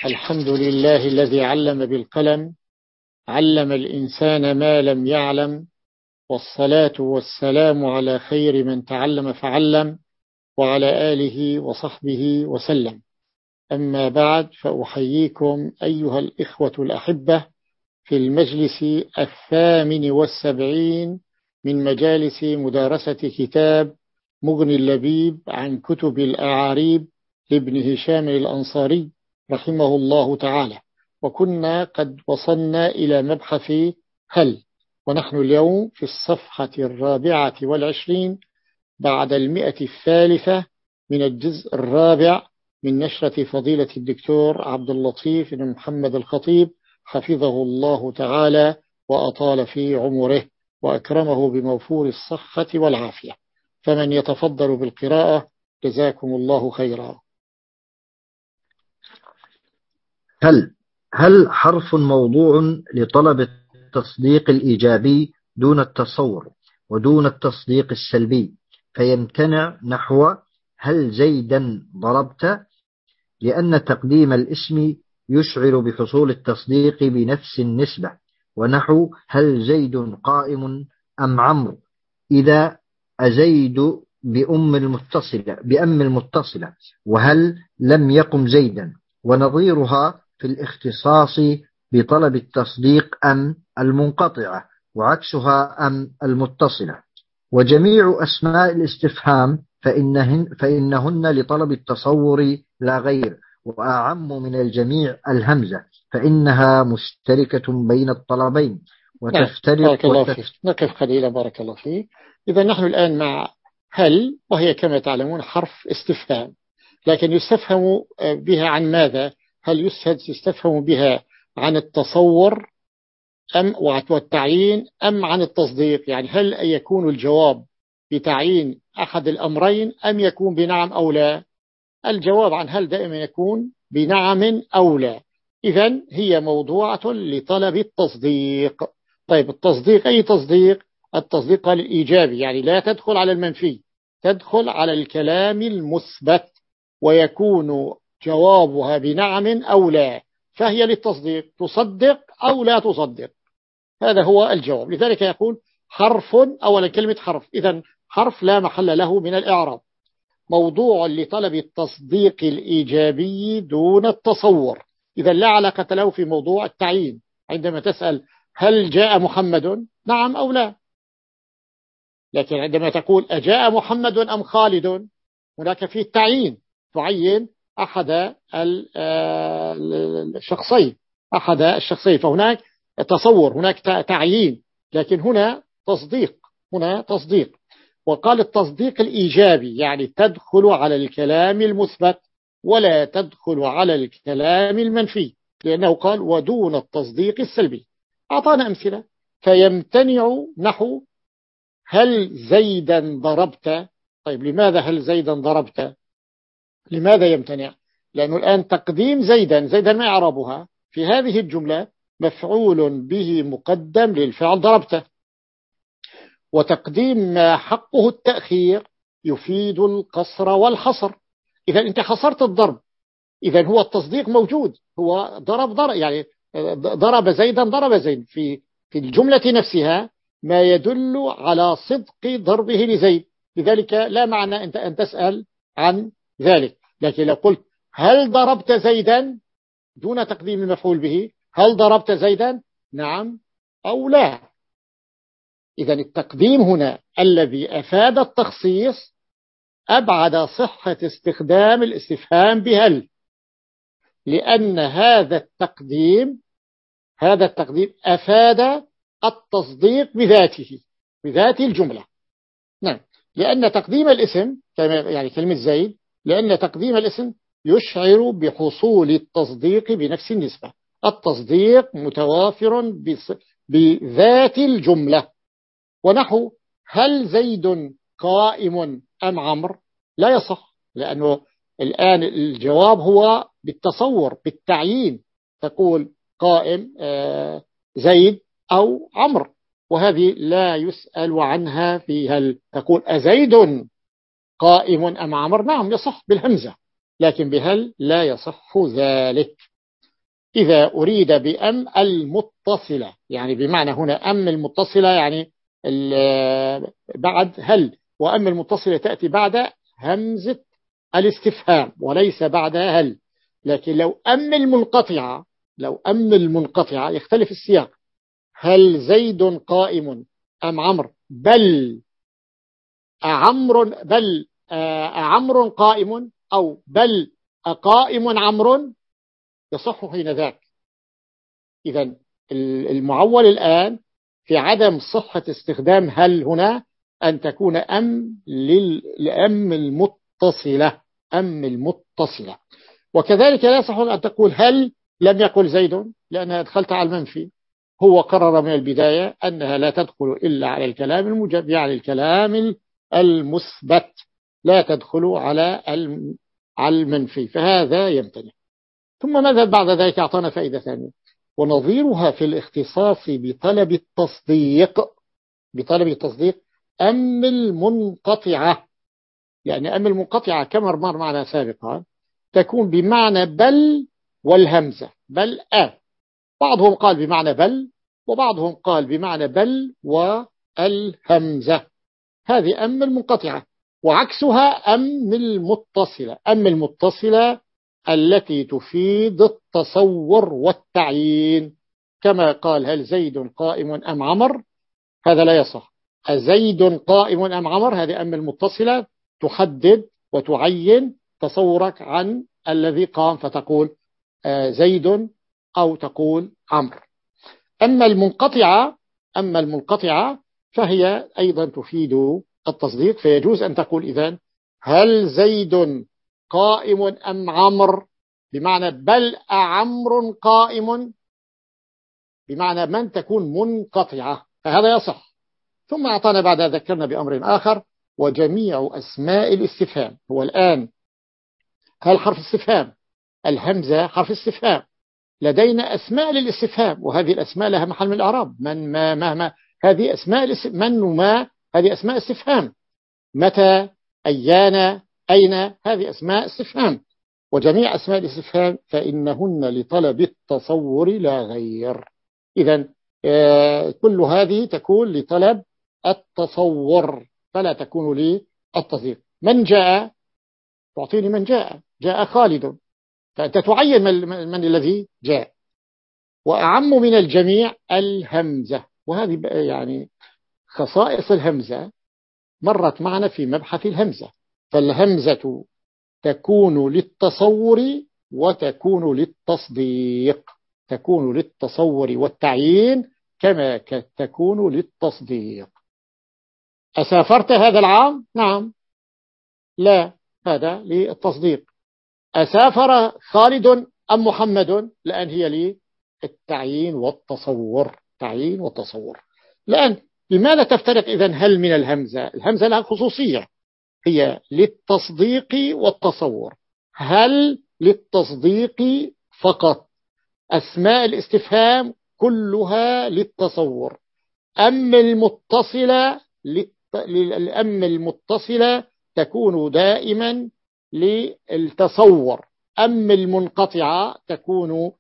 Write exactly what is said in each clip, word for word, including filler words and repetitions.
الحمد لله الذي علم بالقلم، علم الإنسان ما لم يعلم، والصلاة والسلام على خير من تعلم فعلم، وعلى آله وصحبه وسلم. أما بعد، فأحييكم أيها الإخوة الأحبة في المجلس الثامن والسبعين من مجالس مدارسة كتاب مغني اللبيب عن كتب الأعاريب لابن هشام الأنصاري رحمه الله تعالى. وكنا قد وصلنا إلى مبحث هل، ونحن اليوم في الصفحة الرابعة والعشرين بعد المئة الثالثة من الجزء الرابع من نشرة فضيلة الدكتور عبد اللطيف بن محمد الخطيب حفظه الله تعالى وأطال في عمره وأكرمه بموفور الصحة والعافية. فمن يتفضل بالقراءة جزاكم الله خيرا. هل هل حرف موضوع لطلب التصديق الإيجابي دون التصور ودون التصديق السلبي، فيمتنع نحو هل زيدا ضربت، لأن تقديم الاسم يشعر بحصول التصديق بنفس النسبة، ونحو هل زيد قائم أم عمرو، إذا أزيد بأم المتصلة بأم المتصلة وهل لم يقم زيدا، ونظيرها في الاختصاص بطلب التصديق أم المنقطعة، وعكسها أم المتصلة. وجميع أسماء الاستفهام فإنهن, فإنهن لطلب التصور لا غير، وأعم من الجميع الهمزة، فإنها مشتركة بين الطلبين وتفترق. بارك الله فيك. نقف قليلا بارك الله فيك. إذا نحن الآن مع هل، وهي كما تعلمون حرف استفهام، لكن يستفهم بها عن ماذا؟ هل يستفهم بها عن التصور أم والتعيين أم عن التصديق؟ يعني هل يكون الجواب بتعيين أحد الأمرين أم يكون بنعم أو لا؟ الجواب عن هل دائما يكون بنعم أو لا. إذن هي موضوعة لطلب التصديق. طيب التصديق أي تصديق؟ التصديق الإيجابي، يعني لا تدخل على المنفي، تدخل على الكلام المثبت، ويكون جوابها بنعم أو لا، فهي للتصديق، تصدق أو لا تصدق، هذا هو الجواب. لذلك يقول حرف، أولا كلمة حرف، إذن حرف لا محل له من الإعراب، موضوع لطلب التصديق الإيجابي دون التصور. إذا لا علاقة له في موضوع التعيين. عندما تسأل هل جاء محمد، نعم أو لا، لكن عندما تقول أجاء محمد أم خالد، هناك فيه التعيين، تعين أحد الشخصين أحد الشخصين فهناك تصور، هناك تعيين، لكن هنا تصديق، هنا تصديق. وقال التصديق الإيجابي يعني تدخل على الكلام المثبت ولا تدخل على الكلام المنفي، لأنه قال ودون التصديق السلبي. أعطانا أمثلة، فيمتنع نحو هل زيدا ضربت. طيب لماذا هل زيدا ضربت؟ لماذا يمتنع؟ لأنه الآن تقديم زيدا، زيدا ما إعرابها في هذه الجملة؟ مفعول به مقدم للفعل ضربته، وتقديم ما حقه التأخير يفيد القصر والحصر. إذا أنت حصرت الضرب، إذا هو التصديق موجود، هو ضرب ضرب يعني ضرب زيدا ضرب زيد في في الجملة نفسها ما يدل على صدق ضربه لزيد، لذلك لا معنى أنت أن تسأل عن ذلك. لكن لو قلت هل ضربت زيدا دون تقديم المفعول به، هل ضربت زيدا نعم أو لا، إذا التقديم هنا الذي أفاد التخصيص أبعد صحة استخدام الاستفهام بهل، لأن هذا التقديم هذا التقديم أفاد التصديق بذاته، بذات الجملة. نعم، لأن تقديم الاسم يعني كلمة زيد، لأن تقديم الاسم يشعر بحصول التصديق بنفس النسبة، التصديق متوافر بذات الجملة. ونحو هل زيد قائم أم عمرو، لا يصح، لأنه الآن الجواب هو بالتصور بالتعيين، تقول قائم زيد أو عمرو، وهذه لا يسأل عنها في هل، تقول أزيد قائم أم عمرو، نعم يصح بالهمزة، لكن بهل لا يصح ذلك. إذا أريد بأم المتصلة، يعني بمعنى هنا أم المتصلة يعني بعد هل، وأم المتصلة تأتي بعد همزة الاستفهام وليس بعدها هل. لكن لو أم المنقطعة، لو أم المنقطعة يختلف السياق. هل زيد قائم أم عمرو، بل أعمر، بل أعمر قائم، أو بل أقائم عمرو، يصح حين ذاك. إذن المعول الآن في عدم صحة استخدام هل هنا أن تكون أم للأم المتصلة، أم المتصلة. وكذلك لا يصح أن تقول هل لم يقل زيد، لأنها أدخلت على المنفي. هو قرر من البداية أنها لا تدخل إلا على الكلام الموجب، يعني الكلام المثبت، لا تدخل على المنفي، فهذا يمتنع. ثم ماذا بعد ذلك؟ أعطانا فائدة ثانية، ونظيرها في الاختصاص بطلب التصديق، بطلب التصديق أم المنقطعة. يعني أم المنقطعة كما مر معنا سابقا تكون بمعنى بل والهمزة، بل أ. بعضهم قال بمعنى بل، وبعضهم قال بمعنى بل والهمزة. هذه أم المنقطعة. وعكسها أم المتصلة، أم المتصلة التي تفيد التصور والتعيين، كما قال هل زيد قائم أم عمر، هذا لا يصح. أزيد قائم أم عمر، هذه أم المتصلة تحدد وتعين تصورك عن الذي قام، فتقول زيد أو تقول عمرو. أما المنقطعة، أما المنقطعة فهي أيضا تفيد التصديق، فيجوز أن تقول إذن هل زيد قائم أم عمرو، بمعنى بل أعمر قائم، بمعنى من تكون منقطعة، فهذا يصح. ثم أعطانا بعد ذكرنا بأمر آخر، وجميع أسماء الاستفهام. هو الآن هل حرف استفهام، الهمزة حرف استفهام، لدينا أسماء للاستفهام، وهذه الأسماء لها محل من الإعراب، من ما مهما، هذه أسماء من وما، هذه أسماء استفهام، متى، أيان، أين، هذه أسماء استفهام. وجميع أسماء الاستفهام فإنهن لطلب التصور لا غير. إذن كل هذه تكون لطلب التصور فلا تكون للتصديق. من جاء، تعطيني من جاء، جاء خالد، فأنت تعين من, من الذي جاء. وأعم من الجميع الهمزة، وهذه يعني خصائص الهمزة مرت معنا في مبحث الهمزة. فالهمزة تكون للتصور وتكون للتصديق، تكون للتصور والتعيين كما تكون للتصديق. أسافرت هذا العام؟ نعم. لا، هذا للتصديق. أسافر خالد أم محمد؟ لأن هي لي التعيين والتصور، تعيين والتصور. لأن لماذا تفترق إذن هل من الهمزة؟ الهمزة لها خصوصية، هي للتصديق والتصور. هل للتصديق فقط، أسماء الاستفهام كلها للتصور. أم المتصلة الأم المتصلة تكون دائما للتصور. أم المنقطعة تكون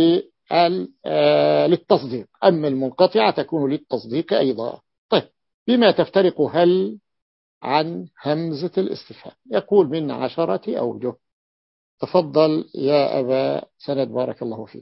للتصديق، أم المنقطعة تكون للتصديق أيضا. طيب، بما تفترق هل عن همزة الاستفهام؟ يقول من عشرة أوجه. تفضل يا أبا سند، بارك الله فيك.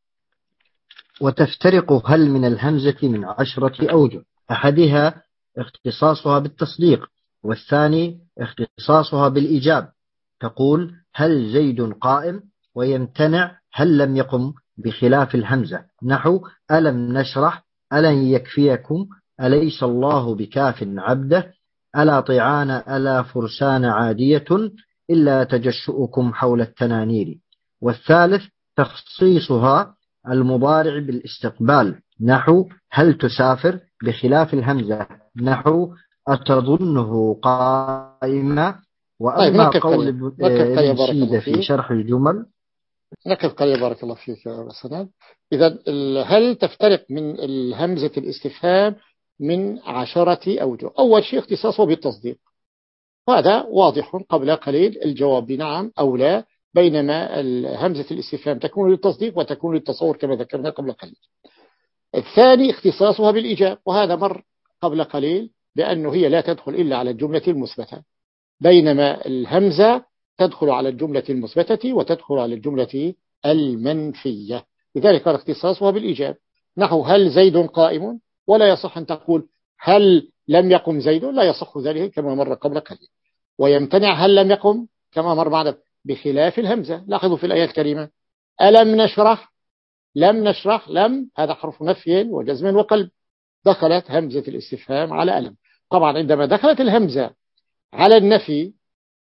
وتفترق هل من الهمزة من عشرة أوجه، أحدها اختصاصها بالتصديق، والثاني اختصاصها بالإيجاب. تقول هل زيد قائم، ويمتنع هل لم يقم بخلاف الهمزة، نحو ألم نشرح، ألن يكفيكم، أليس الله بكاف عبده، ألا طعان، ألا فرسان عادية، إلا تجشؤكم حول التنانير. والثالث تخصيصها المضارع بالاستقبال، نحو هل تسافر، بخلاف الهمزة، نحو أتظنه قائما. وأما طيب قول ابن سيدة في شرح الجمل، نكف قليل بارك الله فيك يا سند. إذا هل تفترق من الهمزة الاستفهام من عشرة أوجه. أول شيء اختصاصه بالتصديق، وهذا واضح قبل قليل الجواب بنعم أو لا، بينما همزة الاستفهام تكون للتصديق وتكون للتصور كما ذكرنا قبل قليل. الثاني اختصاصها بالإيجاب، وهذا مر قبل قليل بأنه هي لا تدخل إلا على الجملة المثبتة، بينما الهمزة تدخل على الجملة المثبتة وتدخل على الجملة المنفية. لذلك قال اختصاصها بالإيجاب، نحو هل زيد قائم، ولا يصح أن تقول هل لم يقم زيد، لا يصح ذلك كما مر قبل قليل. ويمتنع هل لم يقم كما مر معنا، بخلاف الهمزة. لاحظوا في الآيات الكريمة ألم نشرح، لم نشرح، لم هذا حرف نفي وجزم وقلب، دخلت همزة الاستفهام على ألم. طبعا عندما دخلت الهمزة على النفي،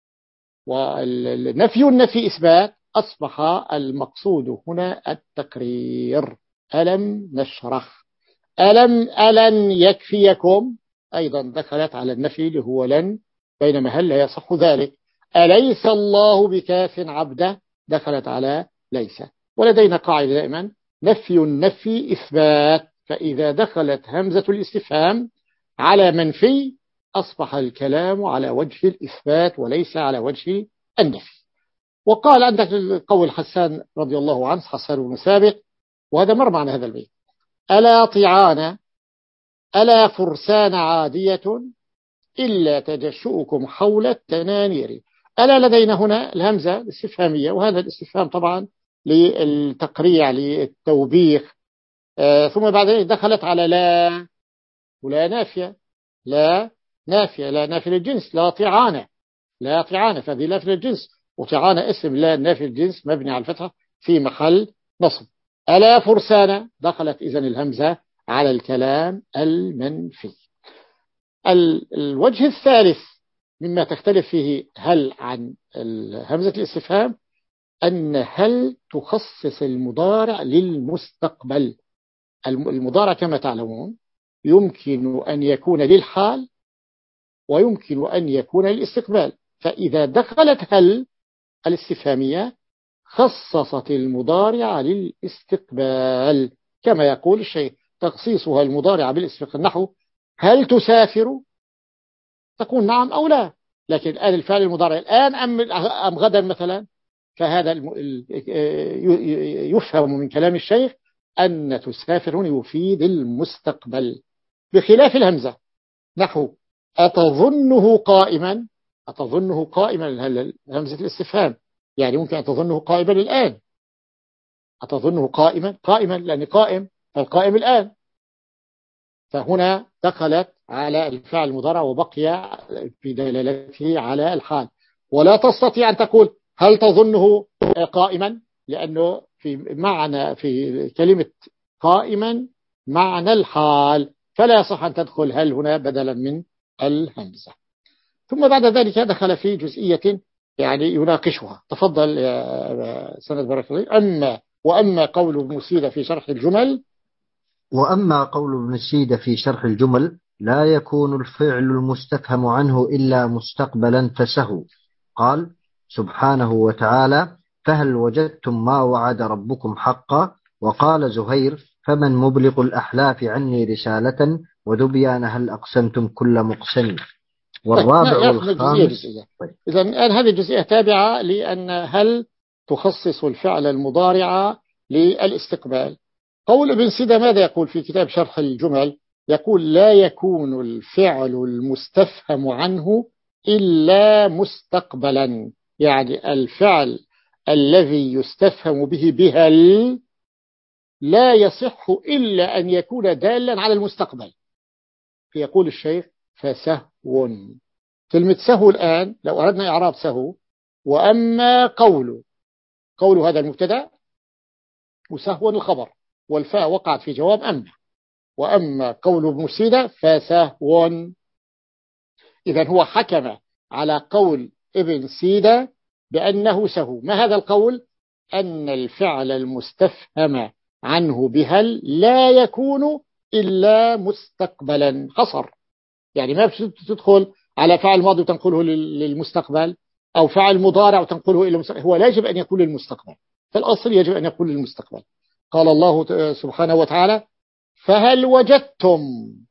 والنفي النفي إثبات، أصبح المقصود هنا التقرير. ألم نشرح، ألم ألن يكفيكم أيضا دخلت على النفي اللي هو لن، بينما هل لا يصح ذلك. أليس الله بكاف عبده دخلت على ليس. ولدينا قاعدة دائما نفي النفي إثبات، فإذا دخلت همزة الاستفهام على منفي أصبح الكلام على وجه الإثبات وليس على وجه النفي. وقال عندك قول حسان رضي الله عنه، حسان بن ثابت، وهذا مر معنا هذا البيت: ألا طعان ألا فرسان عادية إلا تجشؤكم حول التنانير. ألا لدينا هنا الهمزة الاستفهامية، وهذا الاستفهام طبعا للتقريع للتوبيخ. آه ثم بعد ذلك دخلت على لا، ولا نافية، لا نافية، لا نافية للجنس، لا طعانة، لا طعانة، فهذه لا نافية للجنس، وطعانة اسم لا نافية للجنس مبني على الفتحة في محل نصب. ألا فرسانة دخلت إذن الهمزة على الكلام المنفي. الوجه الثالث مما تختلف فيه هل عن همزة الاستفهام أن هل تخصص المضارع للمستقبل. المضارع كما تعلمون يمكن أن يكون للحال ويمكن أن يكون للاستقبال، فإذا دخلت هل الاستفهامية خصصت المضارع للاستقبال، كما يقول الشيء تخصيصها المضارع بالاستقبال، نحو هل تسافر، تكون نعم أو لا، لكن الآن الفعل المضارع الآن أم غدا مثلا، فهذا يفهم من كلام الشيخ أن تسافر هنا يفيد المستقبل، بخلاف الهمزة، نحو أتظنه قائما، أتظنه قائما همزة الاستفهام، يعني ممكن أن تظنه قائما الآن، أتظنه قائما، قائما لأن قائم، القائم الآن، فهنا دخلت على الفعل المضارع وبقي في دلالته على الحال. ولا تستطيع أن تقول هل تظنه قائما، لأنه في معنى في كلمة قائما معنى الحال، فلا يصح أن تدخل هل هنا بدلا من الهمزة. ثم بعد ذلك دخل في جزئية يعني يناقشها. تفضل يا سند بارك الله. أما وأما قول ابن سيدة في شرح الجمل وأما قول ابن سيدة في شرح الجمل لا يكون الفعل المستفهم عنه إلا مستقبلا فسهو. قال سبحانه وتعالى فهل وجدتم ما وعد ربكم حقا. وقال زهير فمن مبلغ الأحلاف عني رسالة وذبيان هل أقسمتم كل مقسم. والرابع والخامس. إذا الآن هذه الجزئية تابعة لأن هل تخصص الفعل المضارع للاستقبال. قول ابن سيدة ماذا يقول في كتاب شرح الجمل؟ يقول لا يكون الفعل المستفهم عنه إلا مستقبلا، يعني الفعل الذي يستفهم به بهل لا يصح إلا أن يكون دالا على المستقبل. فيقول الشيخ فسهو. كلمة سهو الآن لو أردنا إعراب سهو، وأما قول قول هذا المبتدا وسهو الخبر، والفاء وقعت في جواب أما، وأما قول ابن سيدة فسهو. إذن هو حكم على قول ابن سيدة بأنه سهو. ما هذا القول؟ أن الفعل المستفهم عنه بهل لا يكون إلا مستقبلا، حصر، يعني ما بتدخل على فعل ماضي وتنقله للمستقبل أو فعل مضارع وتنقله إلى المستقبل، هو لا يجب أن يكون للمستقبل، فالأصل يجب أن يكون للمستقبل. قال الله سبحانه وتعالى فهل وجدتم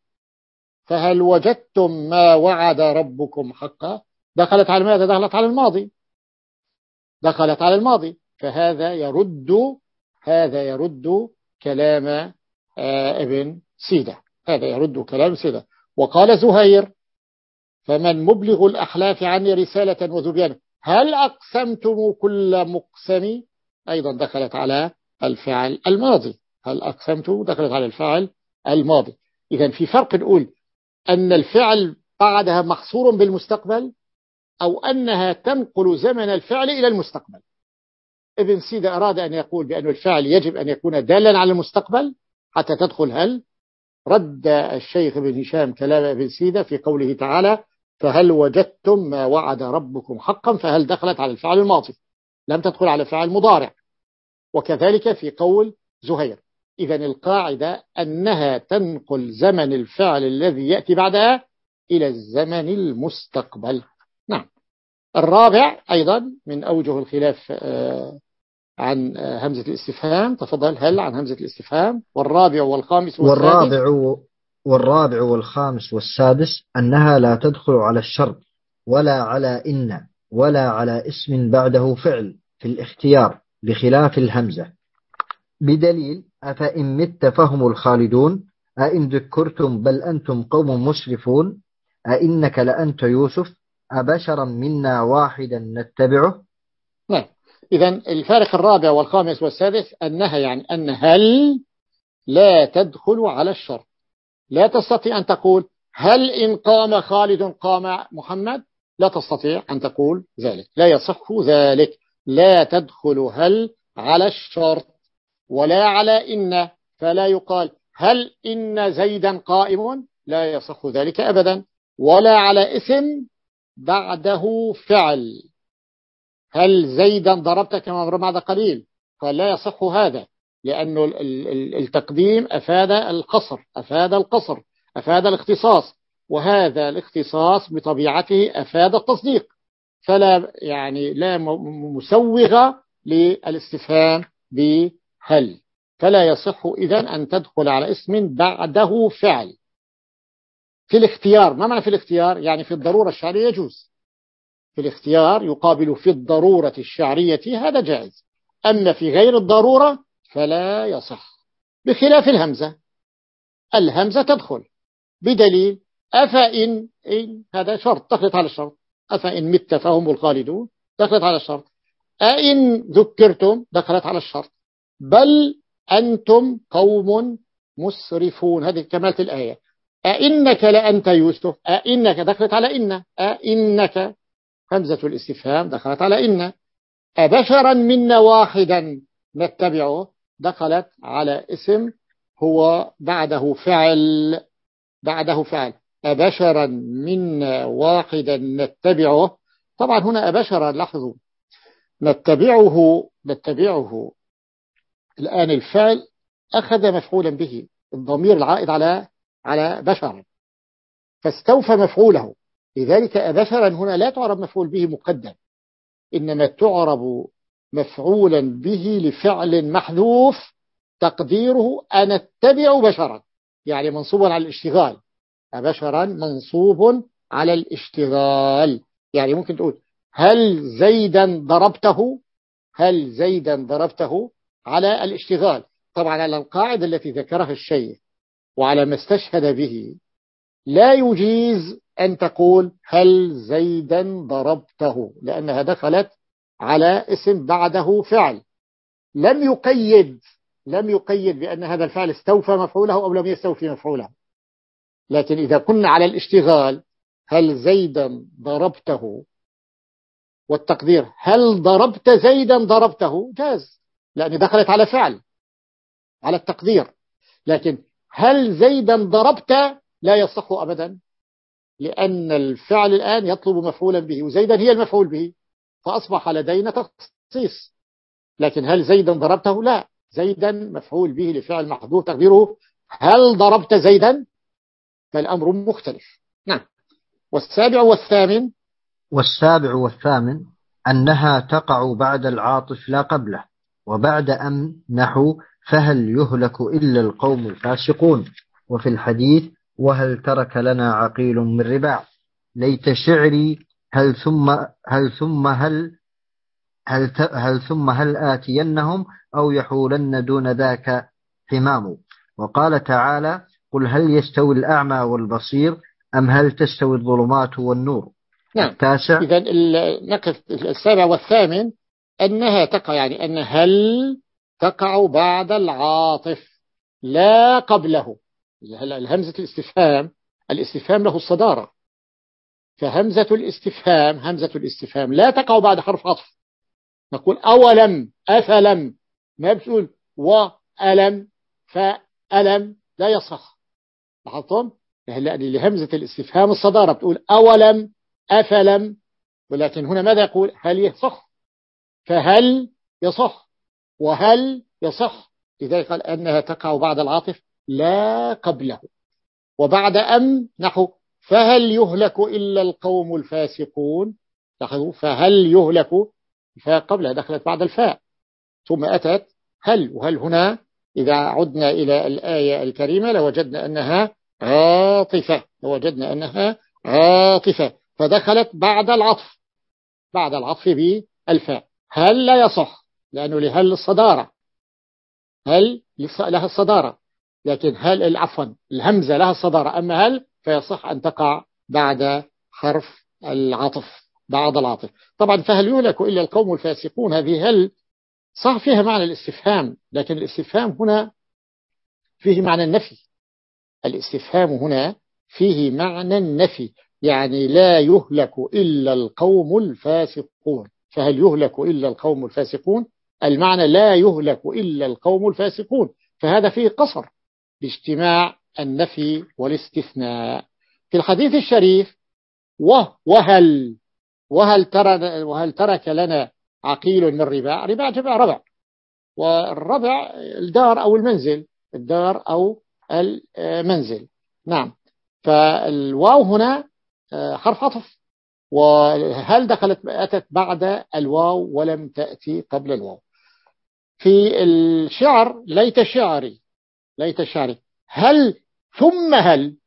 فهل وجدتم ما وعد ربكم حقا. دخلت على ماذا؟ دخلت على الماضي، دخلت على الماضي، فهذا يرد هذا يرد كلام ابن سيدة، هذا يرد كلام سيدة. وقال زهير: فمن مبلغ الأحلاف عني رسالة وذبيانة، هل أقسمتم كل مقسم؟ أيضا دخلت على الفعل الماضي، هل أقسمتم دخلت على الفعل الماضي. إذن في فرق، نقول أن الفعل بعدها محصور بالمستقبل، أو أنها تنقل زمن الفعل إلى المستقبل. ابن سيدة أراد أن يقول بأن الفعل يجب أن يكون دالا على المستقبل حتى تدخل هل. رد الشيخ ابن هشام كلام ابن سيدة في قوله تعالى: فهل وجدتم ما وعد ربكم حقا، فهل دخلت على الفعل الماضي، لم تدخل على الفعل المضارع. وكذلك في قول زهير. إذن القاعدة أنها تنقل زمن الفعل الذي يأتي بعدها إلى الزمن المستقبل. نعم. الرابع أيضا من أوجه الخلاف عن همزة الاستفهام، تفضل. هل عن همزة الاستفهام. والرابع والخامس والسادس. والرابع والرابع والخامس والسادس أنها لا تدخل على الشرط ولا على إن ولا على اسم بعده فعل في الاختيار، بخلاف الهمزة، بدليل: أفإن مت فهم الخالدون، أئن ذكرتم بل أنتم قوم مسرفون، أئنك لأنت يوسف، أبشرا منا واحدا نتبعه. نعم. إذن الفارق الرابع والخامس والسادس أنها يعني أن هل لا تدخل على الشرط. لا تستطيع أن تقول هل إن قام خالد قام محمد، لا تستطيع أن تقول ذلك، لا يصح ذلك. لا تدخل هل على الشرط ولا على إن، فلا يقال هل إن زيدا قائم، لا يصح ذلك أبدا. ولا على اسم بعده فعل، هل زيدا ضربت كما مر بعد قليل، فلا يصح هذا، لأنه التقديم أفاد القصر أفاد القصر أفاد الاختصاص، وهذا الاختصاص بطبيعته أفاد التصديق، فلا يعني لا مسوغ للاستفهام بهل، فلا يصح إذن أن تدخل على اسم بعده فعل. في الاختيار، ما معنى في الاختيار؟ يعني في الضرورة الشعرية يجوز. في الاختيار يقابل في الضرورة الشعرية، هذا جائز. أما في غير الضرورة فلا يصح، بخلاف الهمزة. الهمزة تدخل بدليل: أفإن إن، هذا شرط دخلت على الشرط. أفإن مت فهم الخالدون دخلت على الشرط. أئن ذكرتم دخلت على الشرط. بل أنتم قوم مسرفون، هذه كمالة الآية. أئنك لأنت يوسف، أئنك دخلت على إن، أئنك همزة الاستفهام دخلت على إن. أبشرا منا واحدا نتبعه دخلت على اسم هو بعده فعل بعده فعل أبشرا منا واحدا نتبعه. طبعا هنا أبشرا، لاحظوا، نتبعه نتبعه الآن الفعل أخذ مفعولا به، الضمير العائد على على بشر، فاستوفى مفعوله. لذلك أبشرا هنا لا تعرب مفعول به مقدم، إنما تعرب مفعولا به لفعل محذوف تقديره أنتبع بشرا، يعني منصوبا على الاشتغال. أبشرا منصوب على الاشتغال، يعني ممكن تقول هل زيدا ضربته، هل زيدا ضربته على الاشتغال، طبعا على القاعدة التي ذكرها الشيخ وعلى ما استشهد به. لا يجيز أن تقول هل زيدا ضربته، لأنها دخلت على اسم بعده فعل، لم يقيد لم يقيد بأن هذا الفعل استوفى مفعوله أو لم يستوفي مفعوله. لكن إذا كنا على الاشتغال هل زيدا ضربته، والتقدير هل ضربت زيدا ضربته، جاز، لأن دخلت على فعل على التقدير. لكن هل زيدا ضربت لا يصح أبدا، لأن الفعل الآن يطلب مفعولا به، وزيدا هي المفعول به، فأصبح لدينا تخصيص. لكن هل زيدا ضربته، لا، زيدا مفعول به لفعل محذوف تقديره هل ضربت زيدا، فالأمر مختلف. نعم. والسابع والثامن والسابع والثامن أنها تقع بعد العاطف لا قبله، وبعد أم، نحو فهل يهلك إلا القوم الفاسقون. وفي الحديث وهل ترك لنا عقيل من رباع، ليت شعري هل ثم هل ثم هل هل, هل ثم هل آتينهم أو يحولن دون ذاك حمام. وقال تعالى قل هل يستوي الأعمى والبصير أم هل تستوي الظلمات والنور. نعم. التاسع إذا نقف السابع والثامن أنها تقع، يعني أن هل تقع بعد العاطف لا قبله. الهمزة الاستفهام، الاستفهام له الصدارة، فهمزة الاستفهام همزة الاستفهام لا تقع بعد حرف عطف. نقول أولم أفلم، ما بتقول وألم فألم، لا يصح. لاحظتم؟ لهمزة الاستفهام الصدارة، بتقول أولم أفلم، ولكن هنا ماذا يقول؟ هل يصح، فهل يصح وهل يصح. لذلك قال أنها تقع بعد العاطف لا قبله. وبعد أم نحو فهل يهلك إلا القوم الفاسقون. لاحظوا فهل يهلك، فقبلها دخلت بعد الفاء، ثم أتت هل. وهل هنا إذا عدنا إلى الآية الكريمة لوجدنا أنها عاطفة، لوجدنا أنها عاطفة فدخلت بعد العطف، بعد العطف بالفاء. هل لا يصح لأنه لهل الصدارة، هل لها الصدارة، لكن هل عفوا الهمزة لها الصدارة، أما هل فيصح أن تقع بعد حرف العطف، بعد العطف. طبعا فهل يهلك إلا القوم الفاسقون، هذه هل صح فيها معنى الاستفهام، لكن الاستفهام هنا فيه معنى النفي. الاستفهام هنا فيه معنى النفي، يعني لا يهلك إلا القوم الفاسقون. فهل يهلك إلا القوم الفاسقون، المعنى لا يهلك إلا القوم الفاسقون، فهذا فيه قصر باجتماع النفي والاستثناء. في الحديث الشريف وهل وهل ترى وهل ترك لنا عقيل من رباع. رباع جمع ربع، والربع الدار أو المنزل، الدار أو المنزل. نعم. فالواو هنا حرف عطف، وهل دخلت أتت بعد الواو ولم تأتي قبل الواو. في الشعر ليت شعري، ليت شعري هل ثم هل،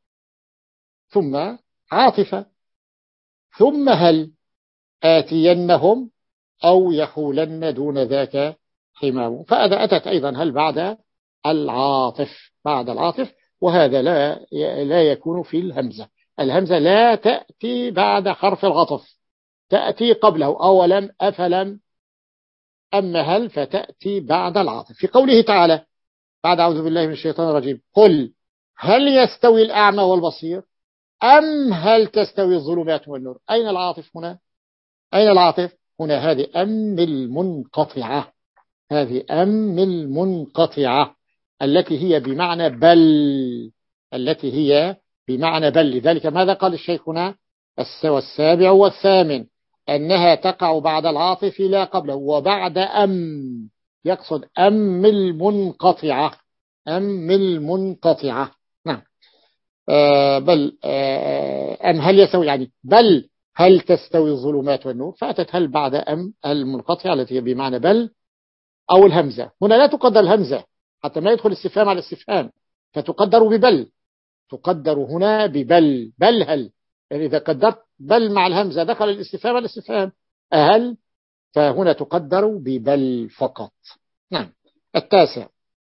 ثم عاطفة، ثم هل آتينهم أو يحولن دون ذاك حمام. فأذا أتت أيضا هل بعد العاطف، بعد العاطف، وهذا لا لا يكون في الهمزة. الهمزة لا تأتي بعد حرف العطف، تأتي قبله أولم أفلم. أما هل فتأتي بعد العاطف. في قوله تعالى بعد أعوذ بالله من الشيطان الرجيم قل هل يستوي الأعمى والبصير أم هل تستوي الظلمات والنور. أين العاطف هنا؟ أين العاطف هنا؟ هذه أم المنقطعة، هذه أم المنقطعة التي هي بمعنى بل، التي هي بمعنى بل. لذلك ماذا قال الشيخ هنا؟ السابع والثامن أنها تقع بعد العاطف لا قبله، وبعد أم، يقصد أم المنقطعة، أم المنقطعة. نعم. آه بل آه أم هل يستوي، يعني بل هل تستوي الظلمات والنور، فأتت هل بعد أم المنقطعة التي هي بمعنى بل أو الهمزة. هنا لا تقدر الهمزة حتى ما يدخل استفهام على استفهام، فتقدر ببل، تقدر هنا ببل، بل هل. يعني إذا قدرت بل مع الهمزة دخل الاستفهام على الاستفهام أهل، فهنا تقدر ببل فقط. نعم. التاسع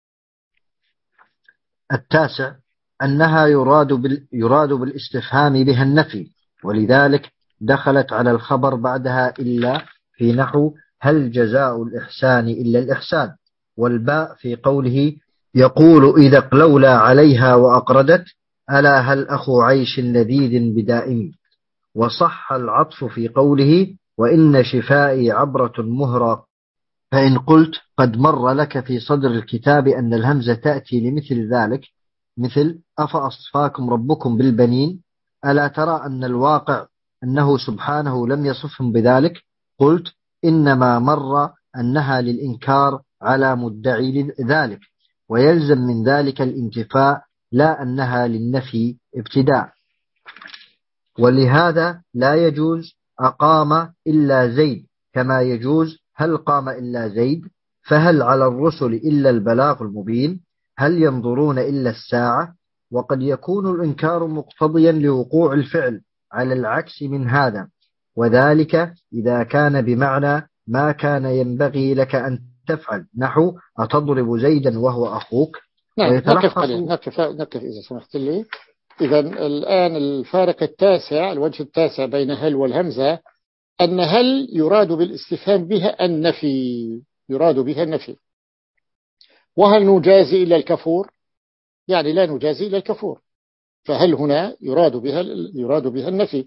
التاسع أنها يراد بال... يراد بالاستفهام بها النفي، ولذلك دخلت على الخبر بعدها إلا في نحو هل جزاء الإحسان إلا الإحسان. والباء في قوله يقول إذا لولا عليها وأقردت ألا هل أخو عيش لذيذ بدائم. وصح العطف في قوله وإن شفائي عبرة مهرة. فإن قلت قد مر لك في صدر الكتاب أن الهمزة تأتي لمثل ذلك، مثل أفأصفاكم ربكم بالبنين، ألا ترى أن الواقع أنه سبحانه لم يصفهم بذلك، قلت إنما مر أنها للإنكار على مدعي ذلك، ويلزم من ذلك الانتفاء لا أنها للنفي ابتداء. ولهذا لا يجوز أقام إلا زيد كما يجوز هل قام إلا زيد. فهل على الرسل إلا البلاغ المبين، هل ينظرون إلا الساعة. وقد يكون الإنكار مقتضيا لوقوع الفعل على العكس من هذا، وذلك إذا كان بمعنى ما كان ينبغي لك أن تفعل، نحو أتضرب زيدا وهو أخوك. نعم، نقف ويتلخص قليلا، نقف نقف إذا سمحت لي. إذا الآن الفارق التاسع، الوجه التاسع بين هل والهمزة، أن هل يراد بالاستفهام بها النفي، يراد بها النفي. وهل نجازي إلا الكفور؟ يعني لا نجازي إلا الكفور، فهل هنا يراد بها يراد بها النفي.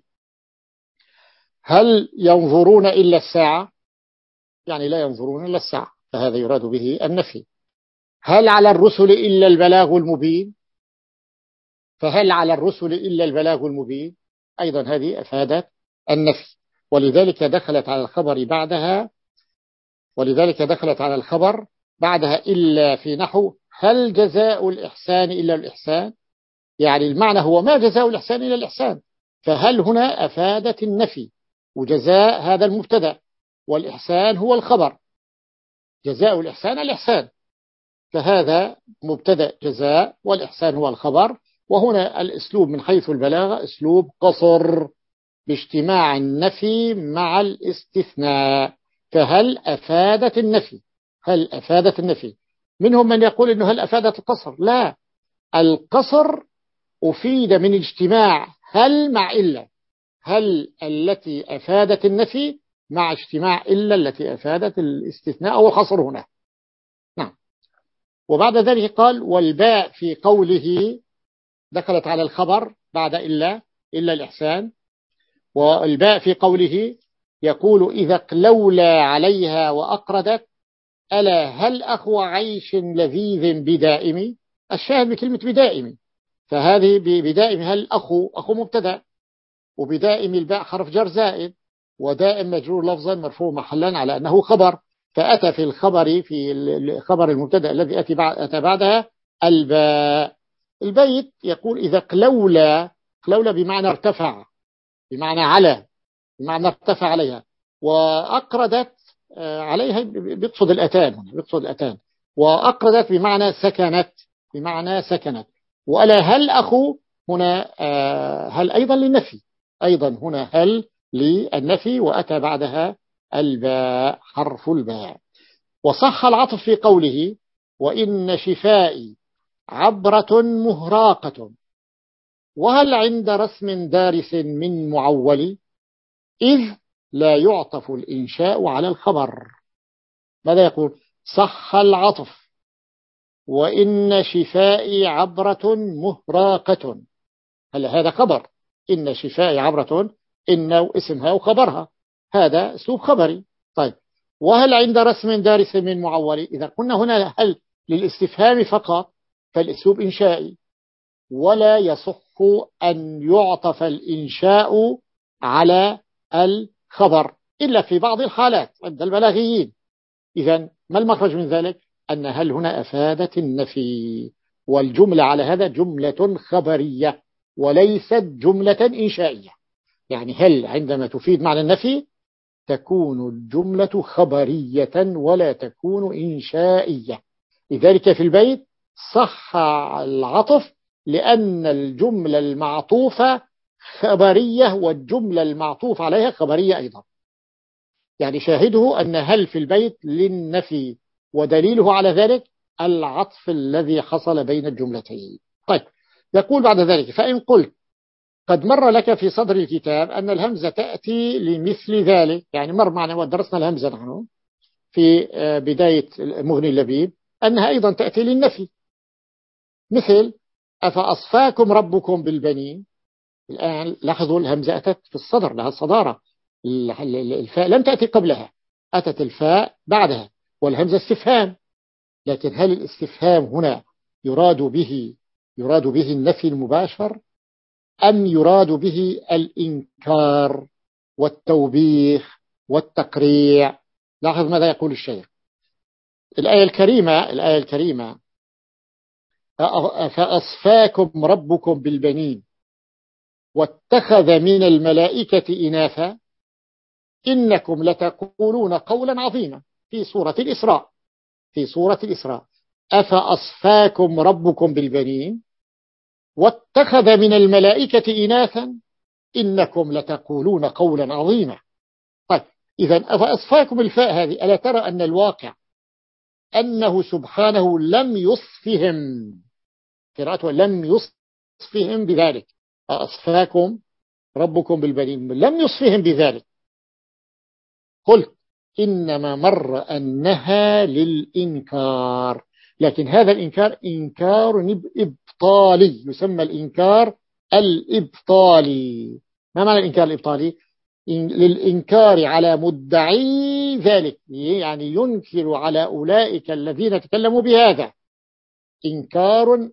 هل ينظرون إلا الساعة؟ يعني لا ينظرون إلا الساعة، فهذا يراد به النفي. هل على الرسل إلا البلاغ المبين؟ فهل على الرسل إلا البلاغ المبين؟ أيضا هذه أفادت النفي، ولذلك دخلت على الخبر بعدها ولذلك دخلت على الخبر بعدها إلا في نحو هل جزاء الإحسان إلا الإحسان؟ يعني المعنى هو ما جزاء الإحسان إلا الإحسان، فهل هنا أفادت النفي، وجزاء هذا المبتدأ والإحسان هو الخبر، جزاء الإحسان الإحسان، فهذا مبتدأ جزاء والإحسان هو الخبر. وهنا الأسلوب من حيث البلاغة أسلوب قصر باجتماع النفي مع الاستثناء، فهل أفادت النفي، هل أفادت النفي. منهم من يقول إنه هل أفادت القصر، لا، القصر أفيد من اجتماع هل مع إلا، هل التي أفادت النفي مع اجتماع إلا التي أفادت الاستثناء أو القصر هنا. نعم. وبعد ذلك قال والباء في قوله دخلت على الخبر بعد إلا إلا الإحسان. والباء في قوله يقول إذا قلولا عليها وأقردت ألا هل أخو عيش لذيذ بدائم. الشاهد بكلمة بدائم، فهذه بدائم هل أخو أخو مبتدأ، وبدائم الباء حرف جر زائد، ودائم مجرور لفظا مرفوع محلا على أنه خبر، فأتى في الخبر في الخبر المبتدأ الذي أتى بعدها الباء. البيت يقول إذا قلولا، قلولا بمعنى ارتفع، بمعنى على، بمعنى ارتفع عليها، وأقردت عليها بيقصد الأتان، هنا بيقصد الأتان، وأقردت بمعنى سكنت، بمعنى سكنت. وألا هل أخو هنا هل أيضا للنفي، أيضا هنا هل للنفي، وأتى بعدها الباء حرف الباء. وصح العطف في قوله وإن شفائي عبرة مهراقة وهل عند رسم دارس من معول إذ لا يعطف الإنشاء على الخبر. ماذا يقول؟ صح العطف وإن شفائي عبرة مهراقة، هل هذا خبر؟ إن شفائي عبرة، إن اسمها وخبرها، هذا أسلوب خبري. طيب وهل عند رسم دارس من معول، إذا قلنا هنا هل للاستفهام فقط فالأسلوب إنشائي، ولا يصح أن يعطف الإنشاء على الخبر إلا في بعض الحالات عند البلاغيين. إذن ما المخرج من ذلك؟ أن هل هنا أفادت النفي، والجملة على هذا جملة خبرية وليست جملة إنشائية. يعني هل عندما تفيد معنى النفي تكون الجملة خبرية ولا تكون إنشائية. لذلك في البيت صح العطف لأن الجملة المعطوفة خبرية والجملة المعطوف عليها خبرية أيضا. يعني شاهده أن هل في البيت للنفي، ودليله على ذلك العطف الذي حصل بين الجملتين. طيب يقول بعد ذلك فإن قلت قد مر لك في صدر الكتاب أن الهمزة تأتي لمثل ذلك، يعني مر معنا ودرسنا الهمزة نحن في بداية مغني اللبيب أنها أيضا تأتي للنفي، مثل أفأصفاكم ربكم بالبنين. الآن لاحظوا الهمزة أتت في الصدر، لها الصدارة، الفاء لم تأتي قبلها، أتت الفاء بعدها، والهمزة استفهام. لكن هل الاستفهام هنا يراد به يراد به النفي المباشر أم يراد به الإنكار والتوبيخ والتقريع؟ لاحظ ماذا يقول الشيخ. الآية الكريمة الآية الكريمة فأصفاكم ربكم بالبنين واتخذ من الملائكة إناثا إنكم لتقولون قولا عظيما في سورة الإسراء في سورة الإسراء أفأصفاكم ربكم بالبنين واتخذ من الملائكة إناثا إنكم لتقولون قولا عظيما. طيب إذا أفأصفاكم الفاء هذه، ألا ترى أن الواقع أنه سبحانه لم يصفهم، قراءته لم يصفهم بذلك، أصفاكم ربكم بالبنين، لم يصفهم بذلك. قلت إنما مر أنها للإنكار، لكن هذا الإنكار إنكار إبطالي، يسمى الإنكار الإبطالي. ما معنى الإنكار الإبطالي؟ للإنكار على مدعي ذلك، يعني ينكر على أولئك الذين تكلموا بهذا، إنكار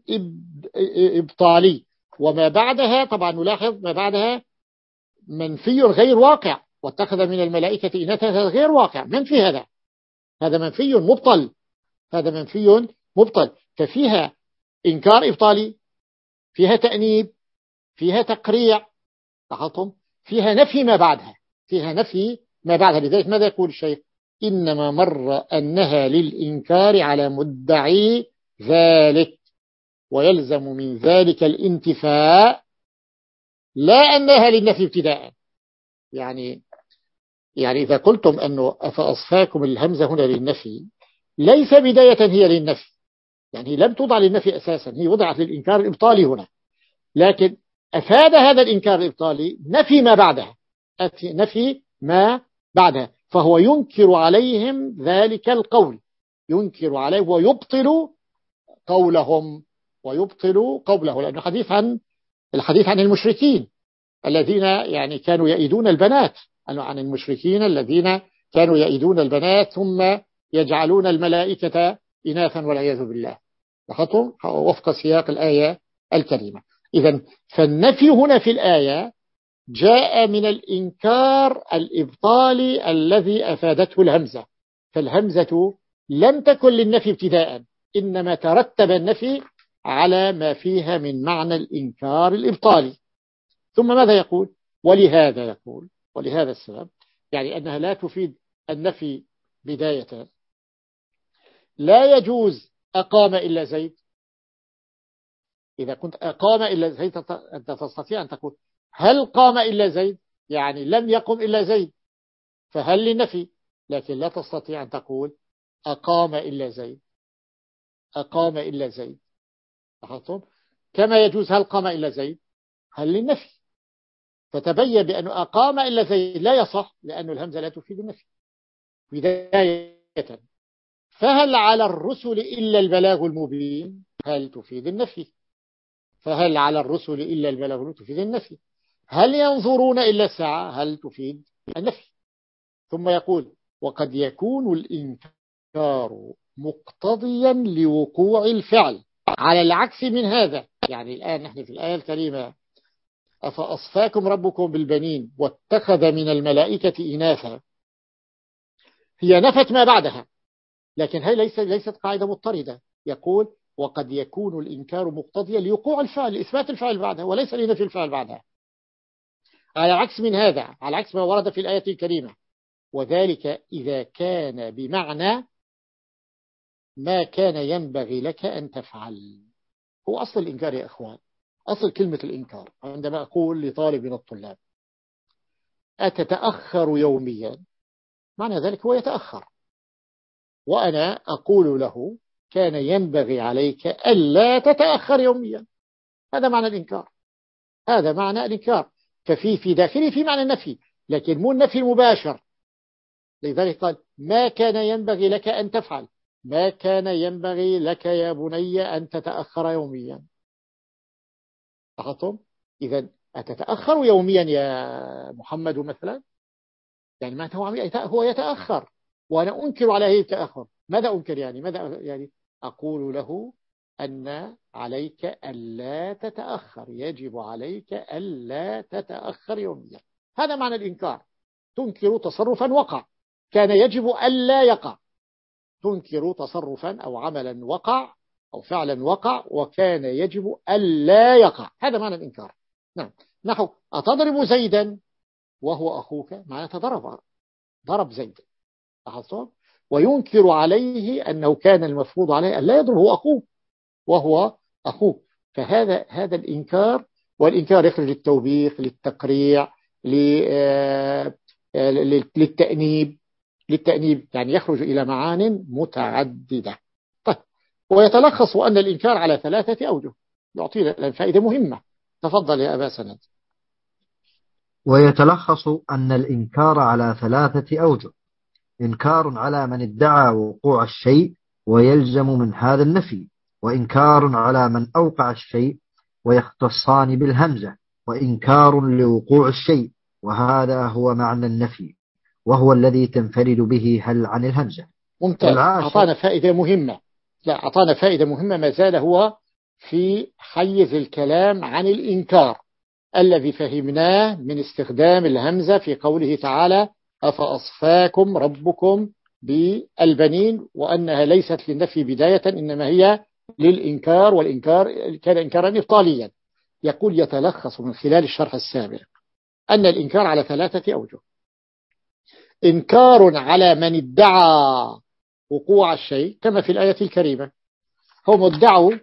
إبطالي. وما بعدها طبعا نلاحظ ما بعدها منفي غير واقع، واتخذ من الملائكة إناثا، هذا غير واقع، منفي، هذا هذا منفي مبطل، هذا منفي مبطل. ففيها إنكار إبطالي، فيها تأنيب، فيها تقريع، لاحظتم؟ فيها نفي ما بعدها، فيها نفي ما بعدها. لذلك ماذا يقول الشيخ؟ إنما مر أنها للإنكار على مدعي ذلك، ويلزم من ذلك الانتفاء، لا أنها للنفي ابتداء. يعني يعني إذا قلتم أنه أفأصفاكم، الهمزة هنا للنفي، ليس بداية هي للنفي، يعني لم توضع للنفي أساسا، هي وضعت للإنكار الإبطالي هنا، لكن أفاد هذا الإنكار الإبطالي نفي ما بعدها، نفي ما بعدها، فهو ينكر عليهم ذلك القول، ينكر عليه ويبطل قولهم، ويبطل قوله، لأنه حديث عن الحديث عن المشركين الذين يعني كانوا يئدون البنات، عن المشركين الذين كانوا يئدون البنات ثم يجعلون الملائكة إناثا والعياذ بالله، لاحظتم؟ وفق سياق الآية الكريمة. إذن فالنفي هنا في الآية جاء من الإنكار الإبطالي الذي أفادته الهمزة، فالهمزة لم تكن للنفي ابتداء، إنما ترتب النفي على ما فيها من معنى الإنكار الإبطالي. ثم ماذا يقول؟ ولهذا يقول، ولهذا السبب، يعني أنها لا تفيد النفي بداية. لا يجوز أقام إلا زيد، إذا كنت أقام إلا زيد أنت تستطيع أن تقول هل قام إلا زيد، يعني لم يقم إلا زيد، فهل للنفي، لكن لا تستطيع أن تقول أقام إلا زيد، أقام إلا زيد، لاحظتم؟ كما يجوز هل قام إلا زيد، هل للنفي، فتبين بأنه أقام إلا زيد لا يصح، لأن الهمزة لا تفيد النفي بداية. فهل على الرسل إلا البلاغ المبين، هل تفيد النفي، فهل على الرسل إلا البلاغ المبين تفيد النفي. هل ينظرون إلا الساعة، هل تفيد النفي. ثم يقول وقد يكون الإنكار مقتضيا لوقوع الفعل، على العكس من هذا. يعني الآن نحن في الآية الكريمة أفأصفاكم ربكم بالبنين واتخذ من الملائكة إناثا، هي نفت ما بعدها، لكن هي ليست ليست قاعدة مضطردة. يقول وقد يكون الإنكار مقتضيا لوقوع الفعل، لإثبات الفعل بعدها، وليس لنفي الفعل بعدها، على عكس من هذا، على عكس ما ورد في الآية الكريمة. وذلك إذا كان بمعنى ما كان ينبغي لك أن تفعل. هو أصل الإنكار يا أخوان، أصل كلمة الإنكار عندما أقول لطالب من الطلاب أتتأخر يوميا، معنى ذلك هو يتأخر، وأنا أقول له كان ينبغي عليك ألا تتأخر يوميا، هذا معنى الإنكار، هذا معنى الإنكار. ففي في داخله في معنى النفي، لكن مو النفي المباشر. لذلك قال ما كان ينبغي لك أن تفعل، ما كان ينبغي لك يا بني أن تتأخر يوميا، لاحظتم؟ إذا أتتأخر يوميا يا محمد مثلا، يعني ما هو يتأخر وأنا أنكر عليه التأخر. ماذا أنكر يعني؟ ماذا يعني؟ أقول له أن عليك ألا تتأخر، يجب عليك ألا تتأخر يوميا، هذا معنى الإنكار. تنكر تصرفا وقع كان يجب ألا يقع، تنكر تصرفا أو عملا وقع أو فعلا وقع وكان يجب ألا يقع، هذا معنى الإنكار. نعم، نحو أتضرب زيدا وهو أخوك، معنى تضرب، ضرب زيد، لاحظتم؟ وينكر عليه أنه كان المفروض عليه أن لا يضربه أخوه وهو أخوه. فهذا هذا الإنكار، والإنكار يخرج للتوبيخ، للتقريع، للتأنيب للتأنيب يعني يخرج إلى معان متعددة. طيب، ويتلخص أن الإنكار على ثلاثة أوجه. يعطينا فائدة مهمة. تفضل يا أبا سند. ويتلخص أن الإنكار على ثلاثة أوجه: إنكار على من ادعى وقوع الشيء ويلزم من هذا النفي، وإنكار على من أوقع الشيء ويختصان بالهمزة، وإنكار لوقوع الشيء، وهذا هو معنى النفي وهو الذي تنفرد به هل عن الهمزة. ممتاز. أعطانا فائدة مهمة. لا أعطانا فائدة مهمة، ما زال هو في حيز الكلام عن الإنكار الذي فهمناه من استخدام الهمزة في قوله تعالى: أفأصفاكم ربكم بالبنين، وأنها ليست للنفي بداية إنما هي للإنكار، والإنكار كان إنكارا إبطاليا. يقول يتلخص من خلال الشرح السابق أن الإنكار على ثلاثة أوجه: إنكار على من ادعى وقوع الشيء كما في الآية الكريمة، هم ادعوا